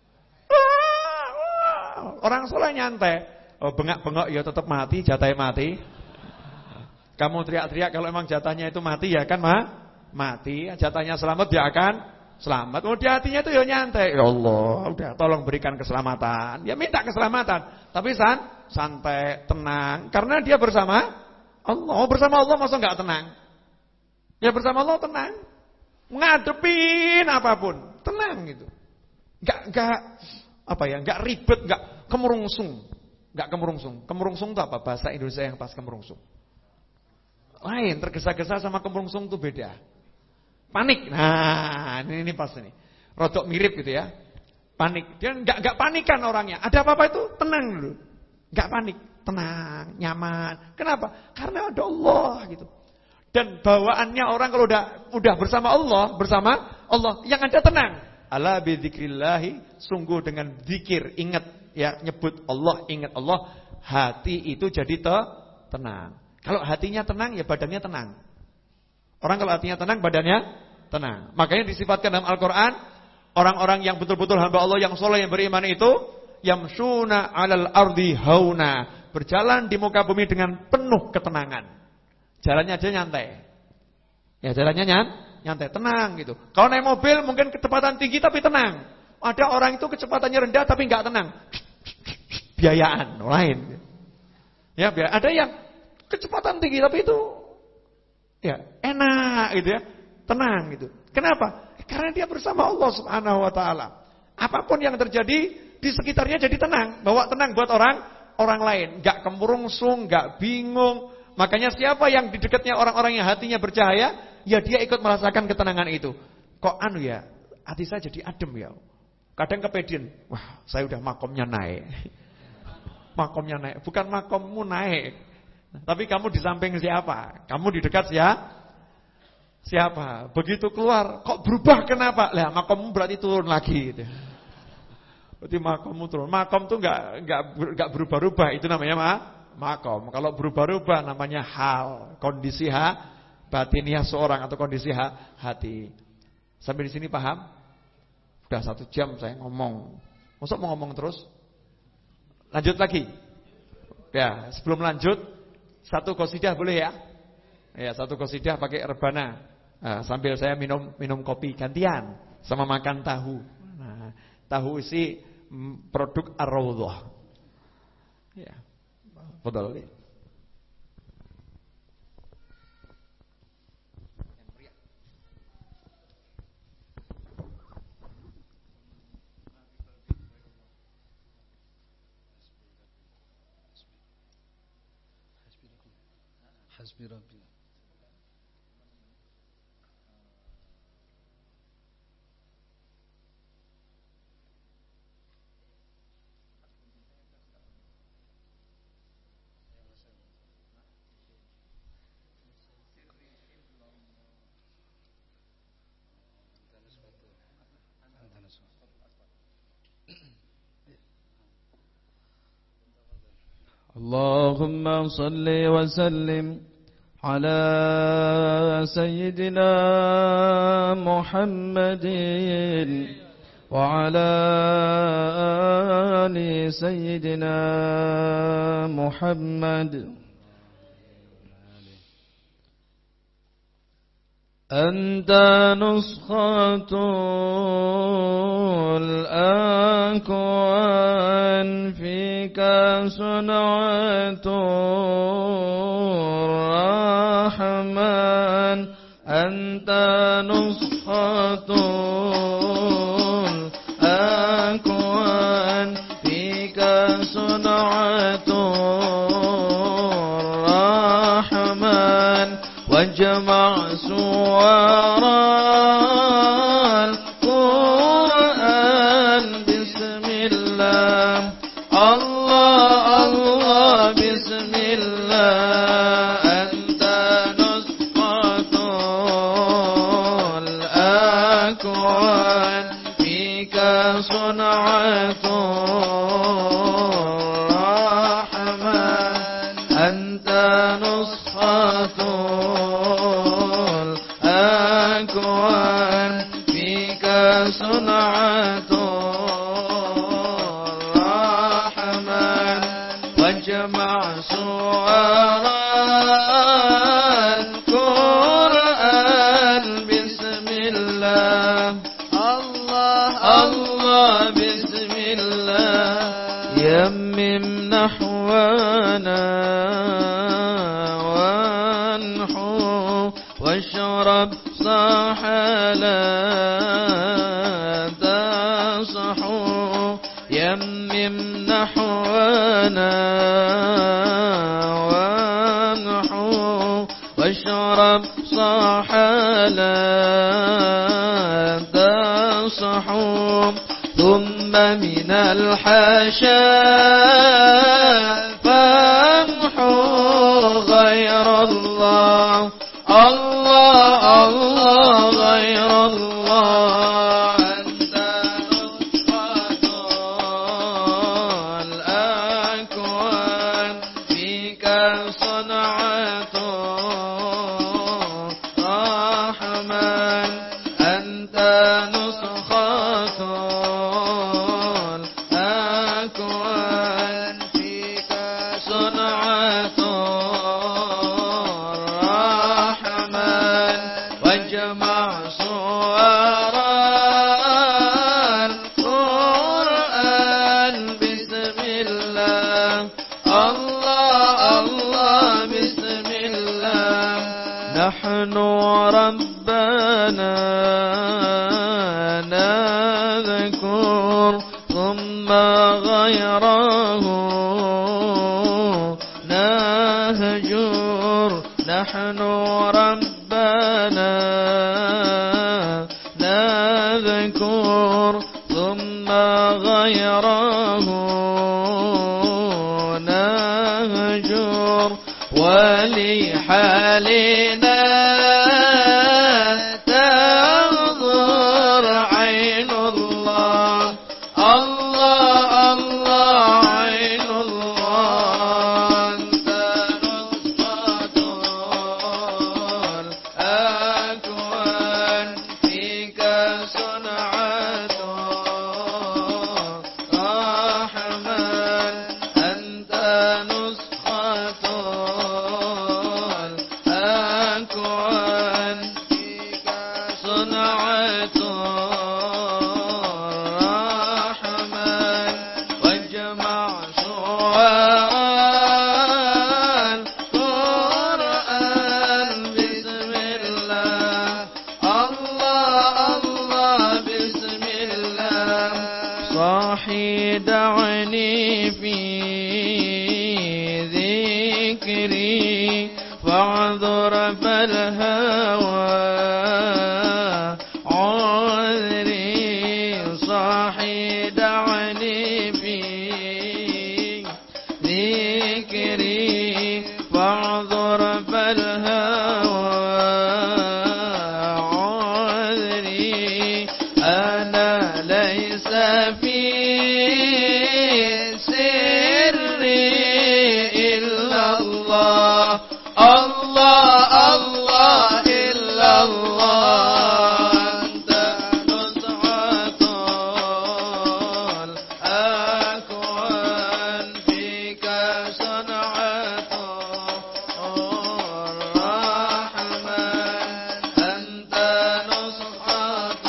Orang soleh nyantai. Oh, bengak-bengok ya tetap mati, jatahnya mati. Kamu teriak-teriak kalau emang jatahnya itu mati ya kan ma? Mati. Jatahnya selamat dia akan selamat. Oh, di hatinya itu ya nyantai. Ya Allah, udah tolong berikan keselamatan. Ya minta keselamatan. Tapi san, santai, tenang. Karena dia bersama Allah. Oh, bersama Allah masa enggak tenang? Ya bersama Allah tenang. Ngadepin apapun, tenang gitu. Enggak enggak apa ya? Enggak ribet, enggak kemerungsung. Enggak kemerungsung. Kemerungsung itu apa bahasa Indonesia yang pas kemerungsung? Lain, tergesa-gesa sama kemerungsung itu beda. Panik. Nah, ini, ini pas ini. Rodok mirip gitu ya. Panik. Dia enggak enggak panikan orangnya. Ada apa-apa itu tenang dulu. Enggak panik, tenang, nyaman. Kenapa? Karena ada Allah gitu. Dan bawaannya orang kalau udah udah bersama Allah, bersama Allah, yang ada tenang. Ala bi dzikrillah, sungguh dengan zikir, ingat ya, nyebut Allah, ingat Allah, hati itu jadi te, tenang. Kalau hatinya tenang ya badannya tenang. Orang kalau hatinya tenang badannya tenang. Makanya disifatkan dalam Al-Qur'an Orang-orang yang betul-betul hamba Allah yang soleh, yang beriman itu yamshuna 'alal ardi hauna, berjalan di muka bumi dengan penuh ketenangan. Jalannya aja nyantai. Ya, jalannya nyan, nyantai, tenang gitu. Kalau naik mobil mungkin kecepatan tinggi tapi tenang. Ada orang itu kecepatannya rendah tapi enggak tenang. Biayaan lain. Ya, biar ada yang kecepatan tinggi tapi itu ya enak gitu ya, tenang gitu. Kenapa? Karena dia bersama Allah Subhanahu wa taala. Apapun yang terjadi di sekitarnya jadi tenang, bawa tenang buat orang orang lain, enggak kemurungsung, enggak bingung. Makanya siapa yang di dekatnya orang-orang yang hatinya bercahaya, ya dia ikut merasakan ketenangan itu. Kok anu ya, hati saya jadi adem ya. Kadang kepedean, wah, saya udah makomnya naik. Makomnya naik, bukan makommu naik. Tapi kamu di samping siapa? Kamu di dekat siapa? Siapa? Begitu keluar, kok berubah kenapa? Lah makommu berarti turun lagi gitu. Berarti makommu turun. Makom tuh enggak enggak enggak berubah-ubah, itu namanya ma, makom. Kalau berubah-ubah namanya hal, kondisi ha, batiniah seorang atau kondisi ha, hati. Sampai di sini paham? Udah satu jam saya ngomong. Masa mau ngomong terus? Lanjut lagi. Ya, sebelum lanjut satu qasidah boleh ya? Ya, satu qasidah pakai rebana. Nah, sambil saya minum minum kopi gantian sama makan tahu. Nah, tahu isi produk Ar-Raudhah. Ya. Fadhal. Hasbi Rabbi. اللهم صل وسلم على سيدنا محمد وعلى آل سيدنا محمد. أنت نسخة الأكوان فيك صنعة الرحمن. أنت نسخة الأكوان فيك صنعة الرحمن. وجمع سور القرآن بسم الله. الله الله بسم الله. أنت نسخة الأكوان فيك صنعة الرحمن. أنت نسخة الأكوان فيك صنعة الرحمن. وجمع سور القرآن بسم الله. الله الله بسم الله. يمم نحونا وانحو واشرب صاح لا تصحو. يمم نحونا وانحو واشرب صاح لا تصحو. ثم من الحاشا فامحو غير الله. الله الله غير الله. أنت نسخة الأكوان فيك صنعة الرحمن. أنت نسخة نذكر ثم غيره نهجر نحن ربنا نذكر ثم غيره نهجر ولحالنا تنظر عين الله الله الله عين الله أنت نصرة الأكوان فيك صنعة رحمن أنت نسخة الأكوان فيك صنعة رحمن واجمع سؤال قرآن بسم الله الله الله بسم الله صاحي دعني في ذكري فاعذر فالهوى عذري صاحي دعني في ذكري فاعذر فالهوى عذري أنا ليس في سري إلا الله الله الله إلا الله أنت نزعة الأكوان فيك صنعة الرحمن أنت نزعة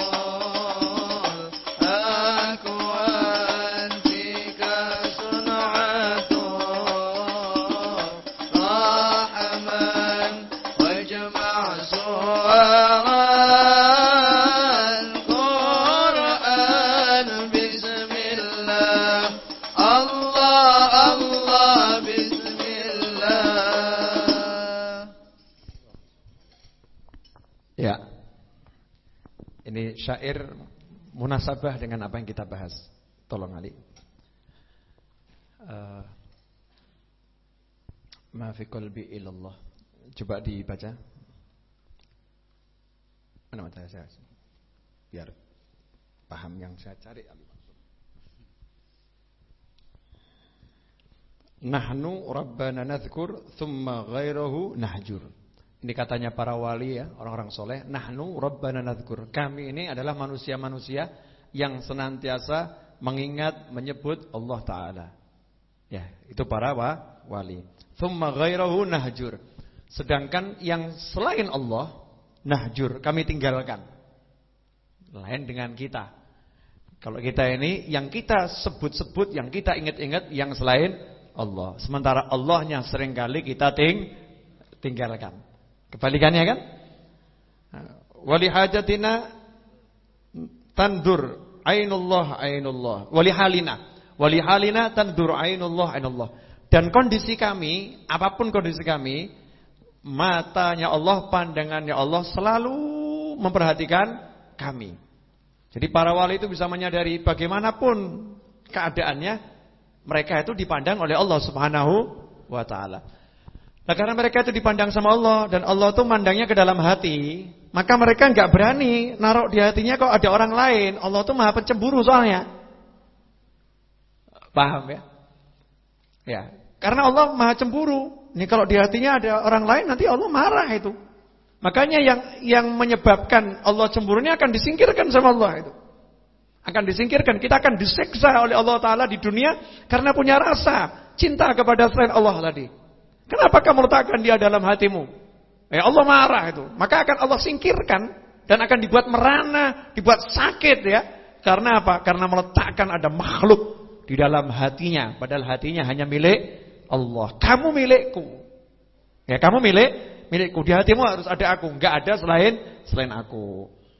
الأكوان فيك صنعة رحمن واجمع سؤال قرآن بسم الله الله الله بسم الله. Ya. Ini syair munasabah dengan apa yang kita bahas. Tolong Ali. Uh, Ma fi qalbi illallah. Coba dibaca. Mana mata saya? Biar paham yang saya cari Ali. Nahnu rabbana nadhkur thumma ghairahu nahjur. Ini katanya para wali ya, orang-orang soleh. Nahnu rabbana nadhkur. Kami ini adalah manusia-manusia yang senantiasa mengingat, menyebut Allah Ta'ala. Ya, itu para wa, wali. Thumma ghairahu nahjur. Sedangkan yang selain Allah, nahjur, kami tinggalkan. Lain dengan kita. Kalau kita ini, yang kita sebut-sebut, yang kita ingat-ingat, yang selain Allah. Sementara Allahnya seringkali kita ting tinggalkan. Kebalikannya kan? Wali hajatina tandur ainullah ainullah. Wali halina. Wali halina tandur ainullah ainullah. Dan kondisi kami, apapun kondisi kami, matanya Allah, pandangannya Allah selalu memperhatikan kami. Jadi para wali itu bisa menyadari bagaimanapun keadaannya, mereka itu dipandang oleh Allah Subhanahu wa ta'ala. Nah, karena mereka itu dipandang sama Allah dan Allah itu mandangnya ke dalam hati, maka mereka enggak berani naruh di hatinya kok ada orang lain. Allah itu Maha Pencemburu soalnya. Paham ya? Ya, karena Allah Maha Cemburu. Ini kalau di hatinya ada orang lain nanti Allah marah itu. Makanya yang yang menyebabkan Allah cemburunya akan disingkirkan sama Allah itu. Akan disingkirkan, kita akan disiksa oleh Allah Ta'ala di dunia karena punya rasa cinta kepada selain Allah tadi. Kenapa kamu letakkan dia dalam hatimu? Ya Allah marah itu. Maka akan Allah singkirkan dan akan dibuat merana, dibuat sakit ya. Karena apa? Karena meletakkan ada makhluk di dalam hatinya, padahal hatinya hanya milik Allah. Kamu milikku. Ya, kamu milik milikku. Di hatimu harus ada aku, enggak ada selain selain aku.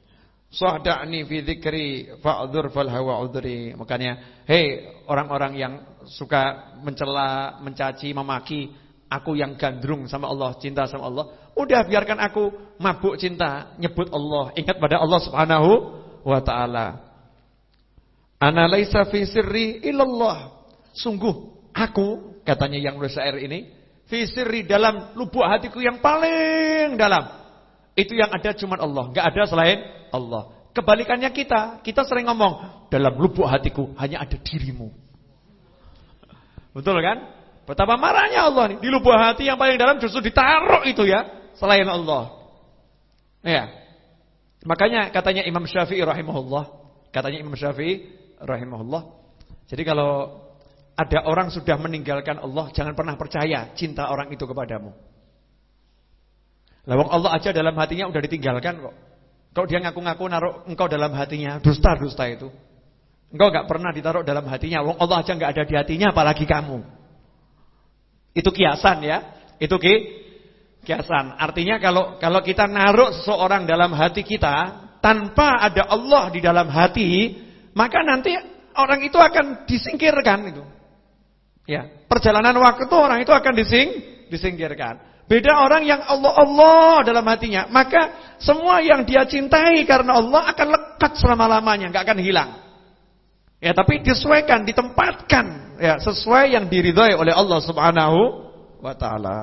Sahda'ni fi dzikri fa'dzur fal hawa udri. Makanya, hei orang-orang yang suka mencela, mencaci, memaki, aku yang gandrung sama Allah, cinta sama Allah, udah biarkan aku mabuk cinta, nyebut Allah, ingat pada Allah Subhanahu wa taala. Ana laisa fi sirri illallah. Sungguh aku, katanya yang nulis syair ini, fi sirri, dalam lubuk hatiku yang paling dalam, itu yang ada cuma Allah, enggak ada selain Allah. Kebalikannya kita, kita sering ngomong, dalam lubuk hatiku hanya ada dirimu. Betul kan? Betapa marahnya Allah nih, di lubuk hati yang paling dalam justru ditaruh itu ya, selain Allah. Ya. Makanya katanya Imam Syafi'i rahimahullah, katanya Imam Syafi'i rahimahullah. Jadi kalau ada orang sudah meninggalkan Allah, jangan pernah percaya cinta orang itu kepadamu. Lawang Allah aja dalam hatinya udah ditinggalkan kok. Kalau dia ngaku-ngaku naruh engkau dalam hatinya, dusta-dusta itu. Engkau gak pernah ditaruh dalam hatinya, lawang Allah aja gak ada di hatinya, apalagi kamu. Itu kiasan ya, itu ki kiasan. Artinya kalau kalau kita naruh seseorang dalam hati kita tanpa ada Allah di dalam hati, maka nanti orang itu akan disingkirkan itu. Ya, perjalanan waktu orang itu akan dising disingkirkan. Beda orang yang Allah-Allah dalam hatinya, maka semua yang dia cintai karena Allah akan lekat selama-lamanya, enggak akan hilang. Ya, tapi disesuaikan, ditempatkan ya sesuai yang diridhai oleh Allah Subhanahu wa taala.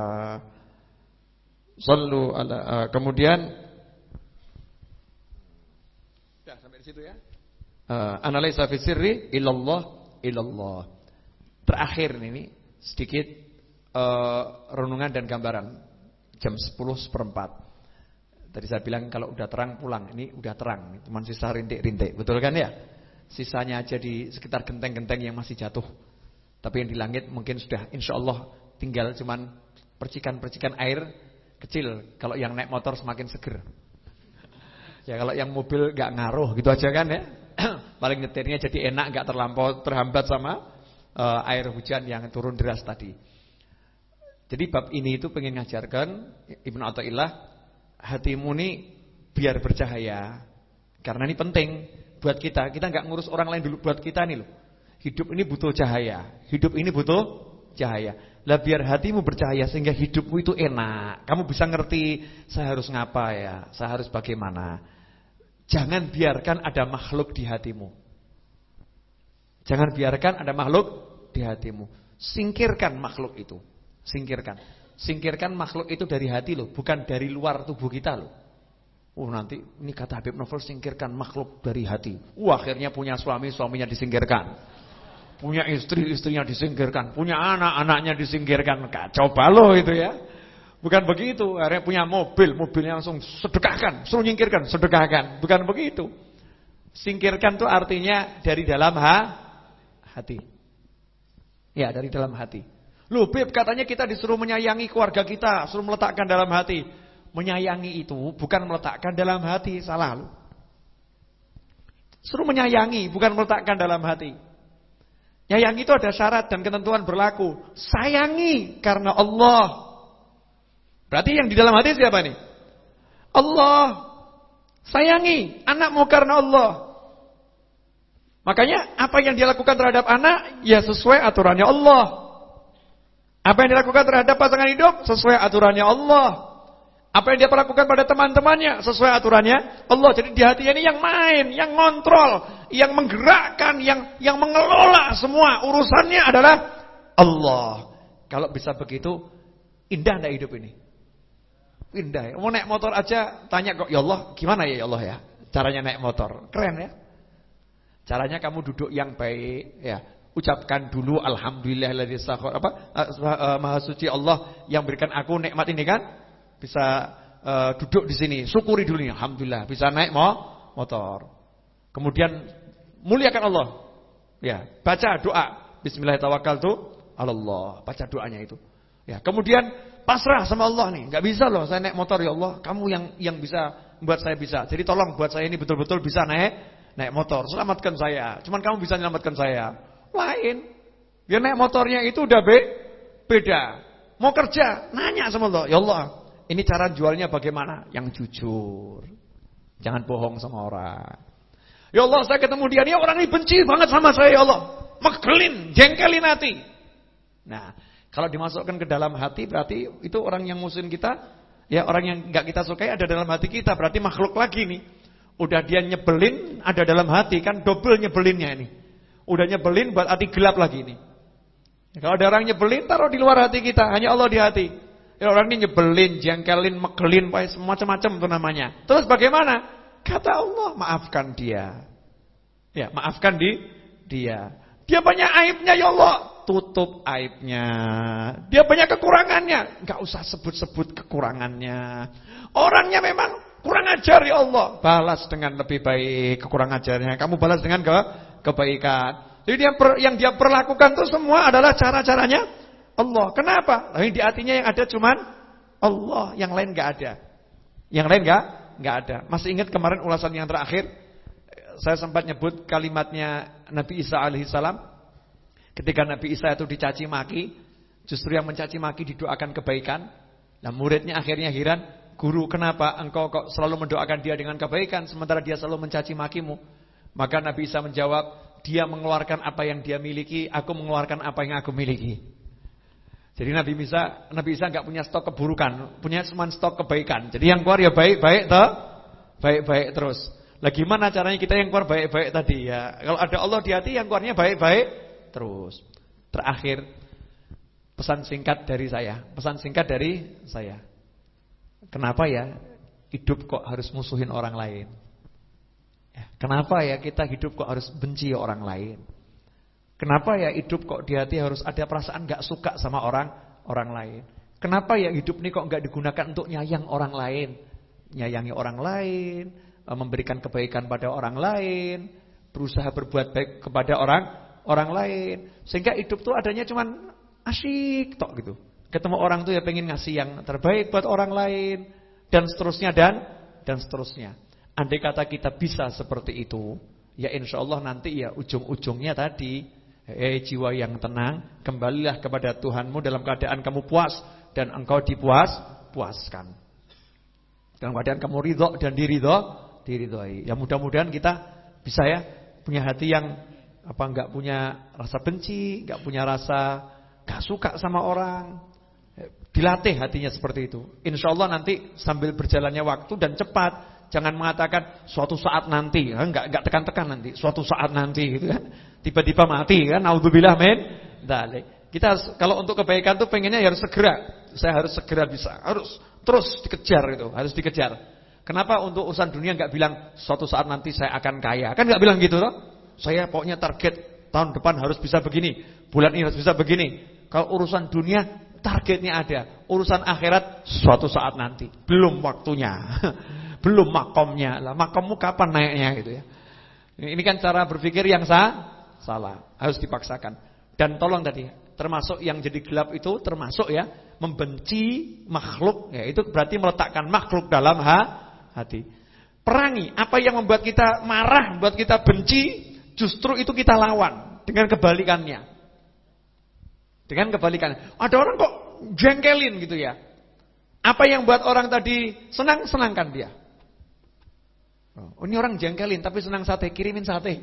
Sallu ala uh, kemudian sudah sampai di situ ya. Uh, Analisa fi sirri illallah illallah. Terakhir ini sedikit uh, renungan dan gambaran. Jam sepuluh seperempat. Tadi saya bilang kalau udah terang pulang. Ini udah terang, cuma sisa rintik-rintik. Betul kan ya? Sisanya aja di sekitar genteng-genteng yang masih jatuh. Tapi yang di langit mungkin sudah insya Allah tinggal cuman percikan-percikan air kecil. Kalau yang naik motor semakin seger. Ya kalau yang mobil gak ngaruh gitu aja kan ya. Paling nyetirnya jadi enak, gak terlampau terhambat sama uh, air hujan yang turun deras tadi. Jadi bab ini itu pengen ngajarkan Ibnu Athaillah, hatimu nih biar bercahaya. Karena ini penting buat kita. Kita gak ngurus orang lain dulu, buat kita nih loh. Hidup ini butuh cahaya. Hidup ini butuh cahaya. Lah biar hatimu bercahaya sehingga hidupmu itu enak. Kamu bisa ngerti saya harus ngapa ya, saya harus bagaimana. Jangan biarkan ada makhluk di hatimu. Jangan biarkan ada makhluk di hatimu. Singkirkan makhluk itu. Singkirkan. Singkirkan makhluk itu dari hati loh, bukan dari luar tubuh kita loh. Oh nanti ini kata Habib Novel, singkirkan makhluk dari hati. Wah akhirnya punya suami, suaminya disingkirkan. Punya istri, istrinya disingkirkan. Punya anak, anaknya disingkirkan. Kacau balau itu ya. Bukan begitu. Akhirnya punya mobil, mobilnya langsung sedekahkan. Suruh nyingkirkan, sedekahkan. Bukan begitu. Singkirkan itu artinya dari dalam ha, hati. Ya dari dalam hati. Loh Beb, katanya kita disuruh menyayangi keluarga kita, suruh meletakkan dalam hati. Menyayangi itu bukan meletakkan dalam hati, salah lu. Suruh menyayangi, bukan meletakkan dalam hati. Nyayangi itu ada syarat dan ketentuan berlaku. Sayangi karena Allah. Berarti yang di dalam hati siapa nih? Allah. Sayangi anakmu karena Allah. Makanya apa yang dia lakukan terhadap anak, ya sesuai aturannya Allah. Apa yang dilakukan terhadap pasangan hidup, sesuai aturannya Allah. Apa yang dia lakukan pada teman-temannya, sesuai aturannya Allah. Jadi di hatinya ini yang main, yang ngontrol, yang menggerakkan, yang yang mengelola semua urusannya adalah Allah. Kalau bisa begitu, indah enggak hidup ini? Indah ya. Mau naik motor aja tanya kok, ya Allah, gimana ya ya Allah ya? Caranya naik motor. Keren ya? Caranya kamu duduk yang baik ya. Ucapkan dulu alhamdulillahilladzi sakhkhar apa uh, maha suci Allah yang berikan aku nikmat ini kan. Bisa uh, duduk di sini, syukuri dulu nih, alhamdulillah bisa naik mo motor. Kemudian muliakan Allah. Ya, baca doa bismillahirrahmanirrahim Allah, baca doanya itu. Ya, kemudian pasrah sama Allah nih. Enggak bisa loh saya naik motor ya Allah, kamu yang yang bisa membuat saya bisa. Jadi tolong buat saya ini betul-betul bisa naik naik motor. Selamatkan saya. Cuman kamu bisa menyelamatkan saya. Lain. Dia naik motornya itu udah be beda. Mau kerja, nanya sama Allah, ya Allah, ini cara jualnya bagaimana? Yang jujur. Jangan bohong sama orang. Ya Allah, saya ketemu dia, dia orang ini benci banget sama saya ya Allah. Megelin, jengkelin hati. Nah, kalau dimasukkan ke dalam hati berarti itu orang yang musuhin kita, ya orang yang enggak kita sukai ada dalam hati kita, berarti makhluk lagi nih. Udah dia nyebelin ada dalam hati, kan double nyebelinnya ini. Udah nyebelin buat hati gelap lagi nih. Ya, kalau ada orang nyebelin taruh di luar hati kita, hanya Allah di hati. Ya, orang ini nyebelin, jengkelin, megelin, macam-macam itu namanya. Terus bagaimana? Kata Allah, maafkan dia. Ya, maafkan di dia. Dia banyak aibnya ya Allah, tutup aibnya. Dia banyak kekurangannya, enggak usah sebut-sebut kekurangannya. Orangnya memang kurang ajar ya Allah, balas dengan lebih baik kekurangan ajarnya. Kamu balas dengan ke kebaikan. Jadi yang, per, yang dia perlakukan itu semua adalah cara-caranya Allah. Kenapa? Lalu di hatinya yang ada cuman Allah, yang lain enggak ada. Yang lain enggak enggak ada. Masih ingat kemarin ulasan yang terakhir? Saya sempat nyebut kalimatnya Nabi Isa alaihissalam. Ketika Nabi Isa itu dicaci maki, justru yang mencaci maki didoakan kebaikan. Nah, muridnya akhirnya heran, "Guru, kenapa engkau kok selalu mendoakan dia dengan kebaikan sementara dia selalu mencaci makimu?" Maka Nabi Isa menjawab, "Dia mengeluarkan apa yang dia miliki, aku mengeluarkan apa yang aku miliki." Jadi Nabi Isa, Nabi Isa enggak punya stok keburukan, punya cuma stok kebaikan. Jadi yang keluar ya baik-baik toh, baik-baik terus. Lah gimana caranya kita yang keluar baik-baik tadi ya? Kalau ada Allah di hati yang keluarnya baik-baik terus. Terakhir pesan singkat dari saya, pesan singkat dari saya. Kenapa ya hidup kok harus musuhin orang lain? Ya, kenapa ya kita hidup kok harus benci orang lain? Kenapa ya hidup kok di hati harus ada perasaan gak suka sama orang orang lain? Kenapa ya hidup ini kok gak digunakan untuk nyayang orang lain? Nyayangi orang lain, memberikan kebaikan pada orang lain, berusaha berbuat baik kepada orang orang lain, sehingga hidup tuh adanya cuman asyik tok gitu. Ketemu orang tuh ya pengen ngasih yang terbaik buat orang lain dan seterusnya dan dan seterusnya. Andai kata kita bisa seperti itu, ya insya Allah nanti ya ujung-ujungnya tadi, eh jiwa yang tenang, kembalilah kepada Tuhanmu dalam keadaan kamu puas dan engkau dipuas puaskan. Dalam keadaan kamu ridho dan diridho diridhoi. Ya mudah-mudahan kita bisa ya punya hati yang apa enggak punya rasa benci, enggak punya rasa enggak suka sama orang. Dilatih hatinya seperti itu. Insyaallah nanti sambil berjalannya waktu dan cepat. Jangan mengatakan suatu saat nanti, enggak enggak tekan-tekan nanti, suatu saat nanti gitu kan. Tiba-tiba mati kan. Nauzubillah min dzalik. Kita harus, kalau untuk kebaikan tuh pengennya ya harus segera. Saya harus segera bisa. Harus terus dikejar itu, harus dikejar. Kenapa untuk urusan dunia enggak bilang suatu saat nanti saya akan kaya? Kan enggak bilang gitu toh? Saya pokoknya target tahun depan harus bisa begini, bulan ini harus bisa begini. Kalau urusan dunia targetnya ada, urusan akhirat suatu saat nanti. Belum waktunya. Belum makomnya. Lah makommu kapan naiknya gitu ya. Ini kan cara berpikir yang sah, salah, harus dipaksakan. Dan tolong tadi, termasuk yang jadi gelap itu termasuk ya membenci makhluk, ya itu berarti meletakkan makhluk dalam ha, hati. Perangi apa yang membuat kita marah, membuat kita benci, justru itu kita lawan dengan kebalikannya. Dengan kebalikannya. Ada orang kok jengkelin gitu ya. Apa yang buat orang tadi senang, senangkan dia. Oh, ini orang jengkelin tapi senang sate, kirimin sate.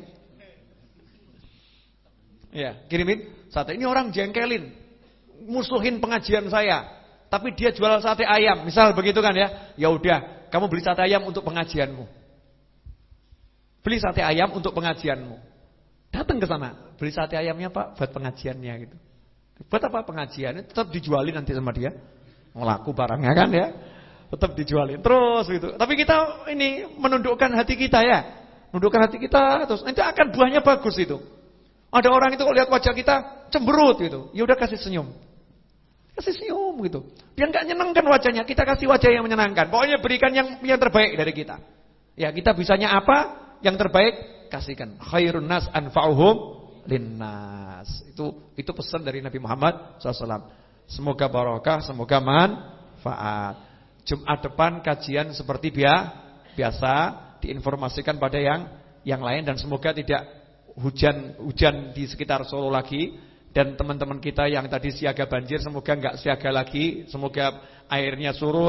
Ya, kirimin sate. Ini orang jengkelin, musuhin pengajian saya, tapi dia jual sate ayam, misal begitu kan ya. Ya udah, kamu beli sate ayam untuk pengajianmu. Beli sate ayam untuk pengajianmu. Datang ke sana, beli sate ayamnya Pak buat pengajiannya gitu. Buat apa pengajiannya? Tetap dijualin nanti sama dia. Ngelaku barangnya kan ya. Tetap dijualin terus gitu. Tapi kita ini menundukkan hati kita ya. Menundukkan hati kita terus nanti akan buahnya bagus itu. Ada orang itu kalau lihat wajah kita cemberut gitu. Ya udah kasih senyum. Kasih senyum gitu. Dia enggak nyenangkan wajahnya, kita kasih wajah yang menyenangkan. Pokoknya berikan yang yang terbaik dari kita. Ya, kita bisanya apa? Yang terbaik kasihkan. Khairun nas anfa'uhum linnas. Itu itu pesan dari Nabi Muhammad shallallahu alaihi wasallam. Semoga barokah, semoga manfaat. Jumat depan kajian seperti biasa diinformasikan pada yang yang lain dan semoga tidak hujan-hujan di sekitar Solo lagi dan teman-teman kita yang tadi siaga banjir semoga enggak siaga lagi, semoga airnya surut,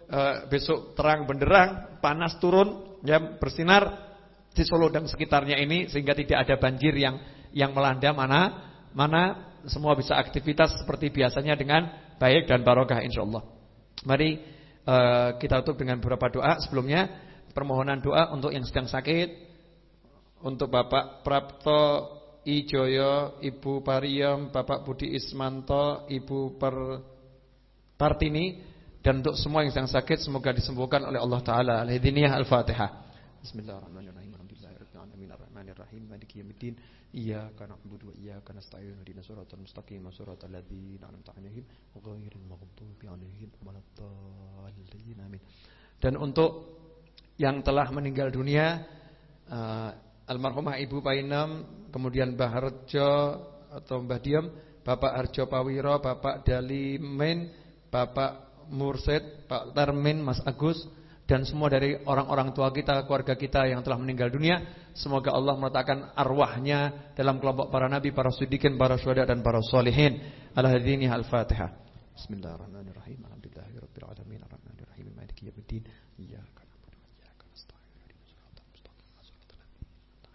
uh, besok terang benderang, panas turun, ya bersinar di Solo dan sekitarnya ini sehingga tidak ada banjir yang yang melanda mana mana semua bisa aktivitas seperti biasanya dengan baik dan barokah insyaallah. Mari uh, kita tutup dengan beberapa doa. Sebelumnya permohonan doa untuk yang sedang sakit, untuk Bapak Prapto Ijoyo, Ibu Pariem, Bapak Budi Ismanto, Ibu Pertartini, dan untuk semua yang sedang sakit semoga disembuhkan oleh Allah Taala. Al-Hidiniyah Al-Fatihah. Bismillahirrahmanirrahim. Alhamdulillahirabbil alamin arrahmanirrahim maliki yaumiddin. Iyyaka na'budu wa iyyaka nasta'in. Ihdinas siratal mustaqim, siratal ladzina an'amta 'alaihim ghairil maghdubi 'alaihim waladdallin. Amin. Dan untuk yang telah meninggal dunia, uh, almarhumah Ibu Painem, kemudian Mbah Harjo atau Mbah Diem, Bapak Harjo Pawiro, Bapak Dalimin, Bapak Mursid, Pak Tarmin, Mas Agus, dan semua dari orang-orang tua kita, keluarga kita yang telah meninggal dunia. Semoga Allah meletakkan arwahnya dalam kelompok para nabi, para siddiqin, para syuhada dan para sholihin. Al-Hadiniyah Al-Fatihah. Bismillahirrahmanirrahim. Alhamdulillahirabbil alamin arrahmanirrahim maliki yaumiddin. Iyyaka na'budu wa iyyaka nasta'in. Ihdinas siratal mustaqim, siratal ladzina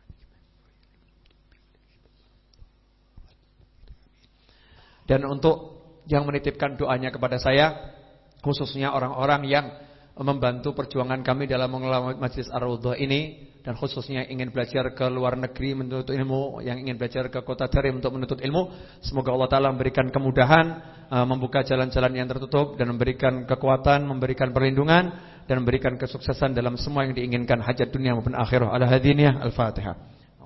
an'amta 'alaihim. Dan untuk yang menitipkan doanya kepada saya, khususnya orang-orang yang membantu perjuangan kami dalam mengelola Majelis Ar-Raudhah ini, dan khususnya yang ingin belajar ke luar negeri menuntut ilmu, yang ingin belajar ke kota Tarim untuk menuntut ilmu, semoga Allah Ta'ala memberikan kemudahan, membuka jalan-jalan yang tertutup, dan memberikan kekuatan, memberikan perlindungan, dan memberikan kesuksesan dalam semua yang diinginkan, hajat dunia maupun akhirah. Al-Hadiniyah Al-Fatihah.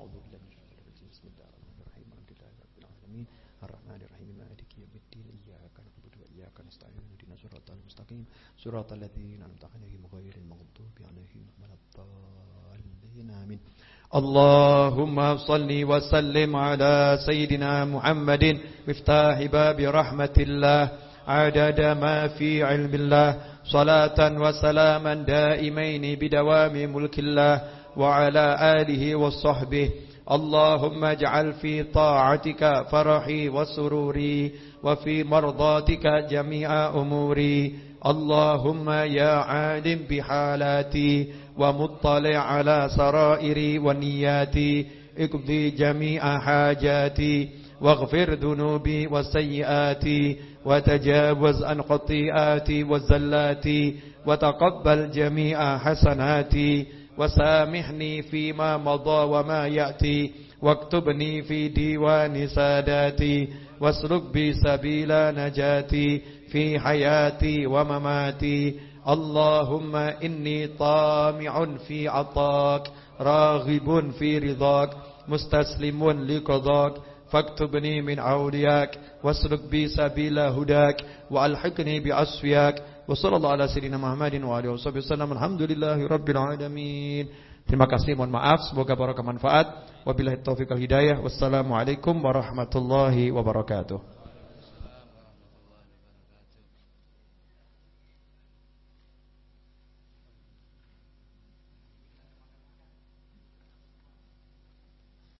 Suratal ladzina an'amta 'alaihim ghairil maghdubi 'alaihim waladdallin. Amin. Allahumma shalli wa sallim ala sayyidina Muhammadin miftahi babi rahmatillah adada ma fi 'ilmillah salatan wa salaman daimaini bidawami mulkillah wa ala alihi wa sahbihi. Allahumma ij'al fi ta'atika farahi wa sururi wa fi mardatika jami'a umuri. Allahumma ya alim bihalati wa muttali' ala sarairi wa niyati iqdi jami'a hajati waghfir dhunubi wa sayyiati wa tajawaz an khati'ati wa zallati wa taqabbal jami'a hasanati wa samihni fima madha wa ma ya'ti waktubni fi diwani sadati wasluk bi sabila najati في حياتي ومماتي. اللهم إني طامع في عطاك راغب في رضاك مستسلم لقضاك فاكتبني من أولياك واسلك بي سبيل هداك وألحقني بأصفياك. وصلى الله على سيدنا محمد وآله وصحبه وسلم. الحمدلله رب العالمين. Terima kasih, mohon maaf, semoga barokah manfaat. Wabillahi taufiq wal hidayah. Wassalamualaikum warahmatullahi wabarakatuh.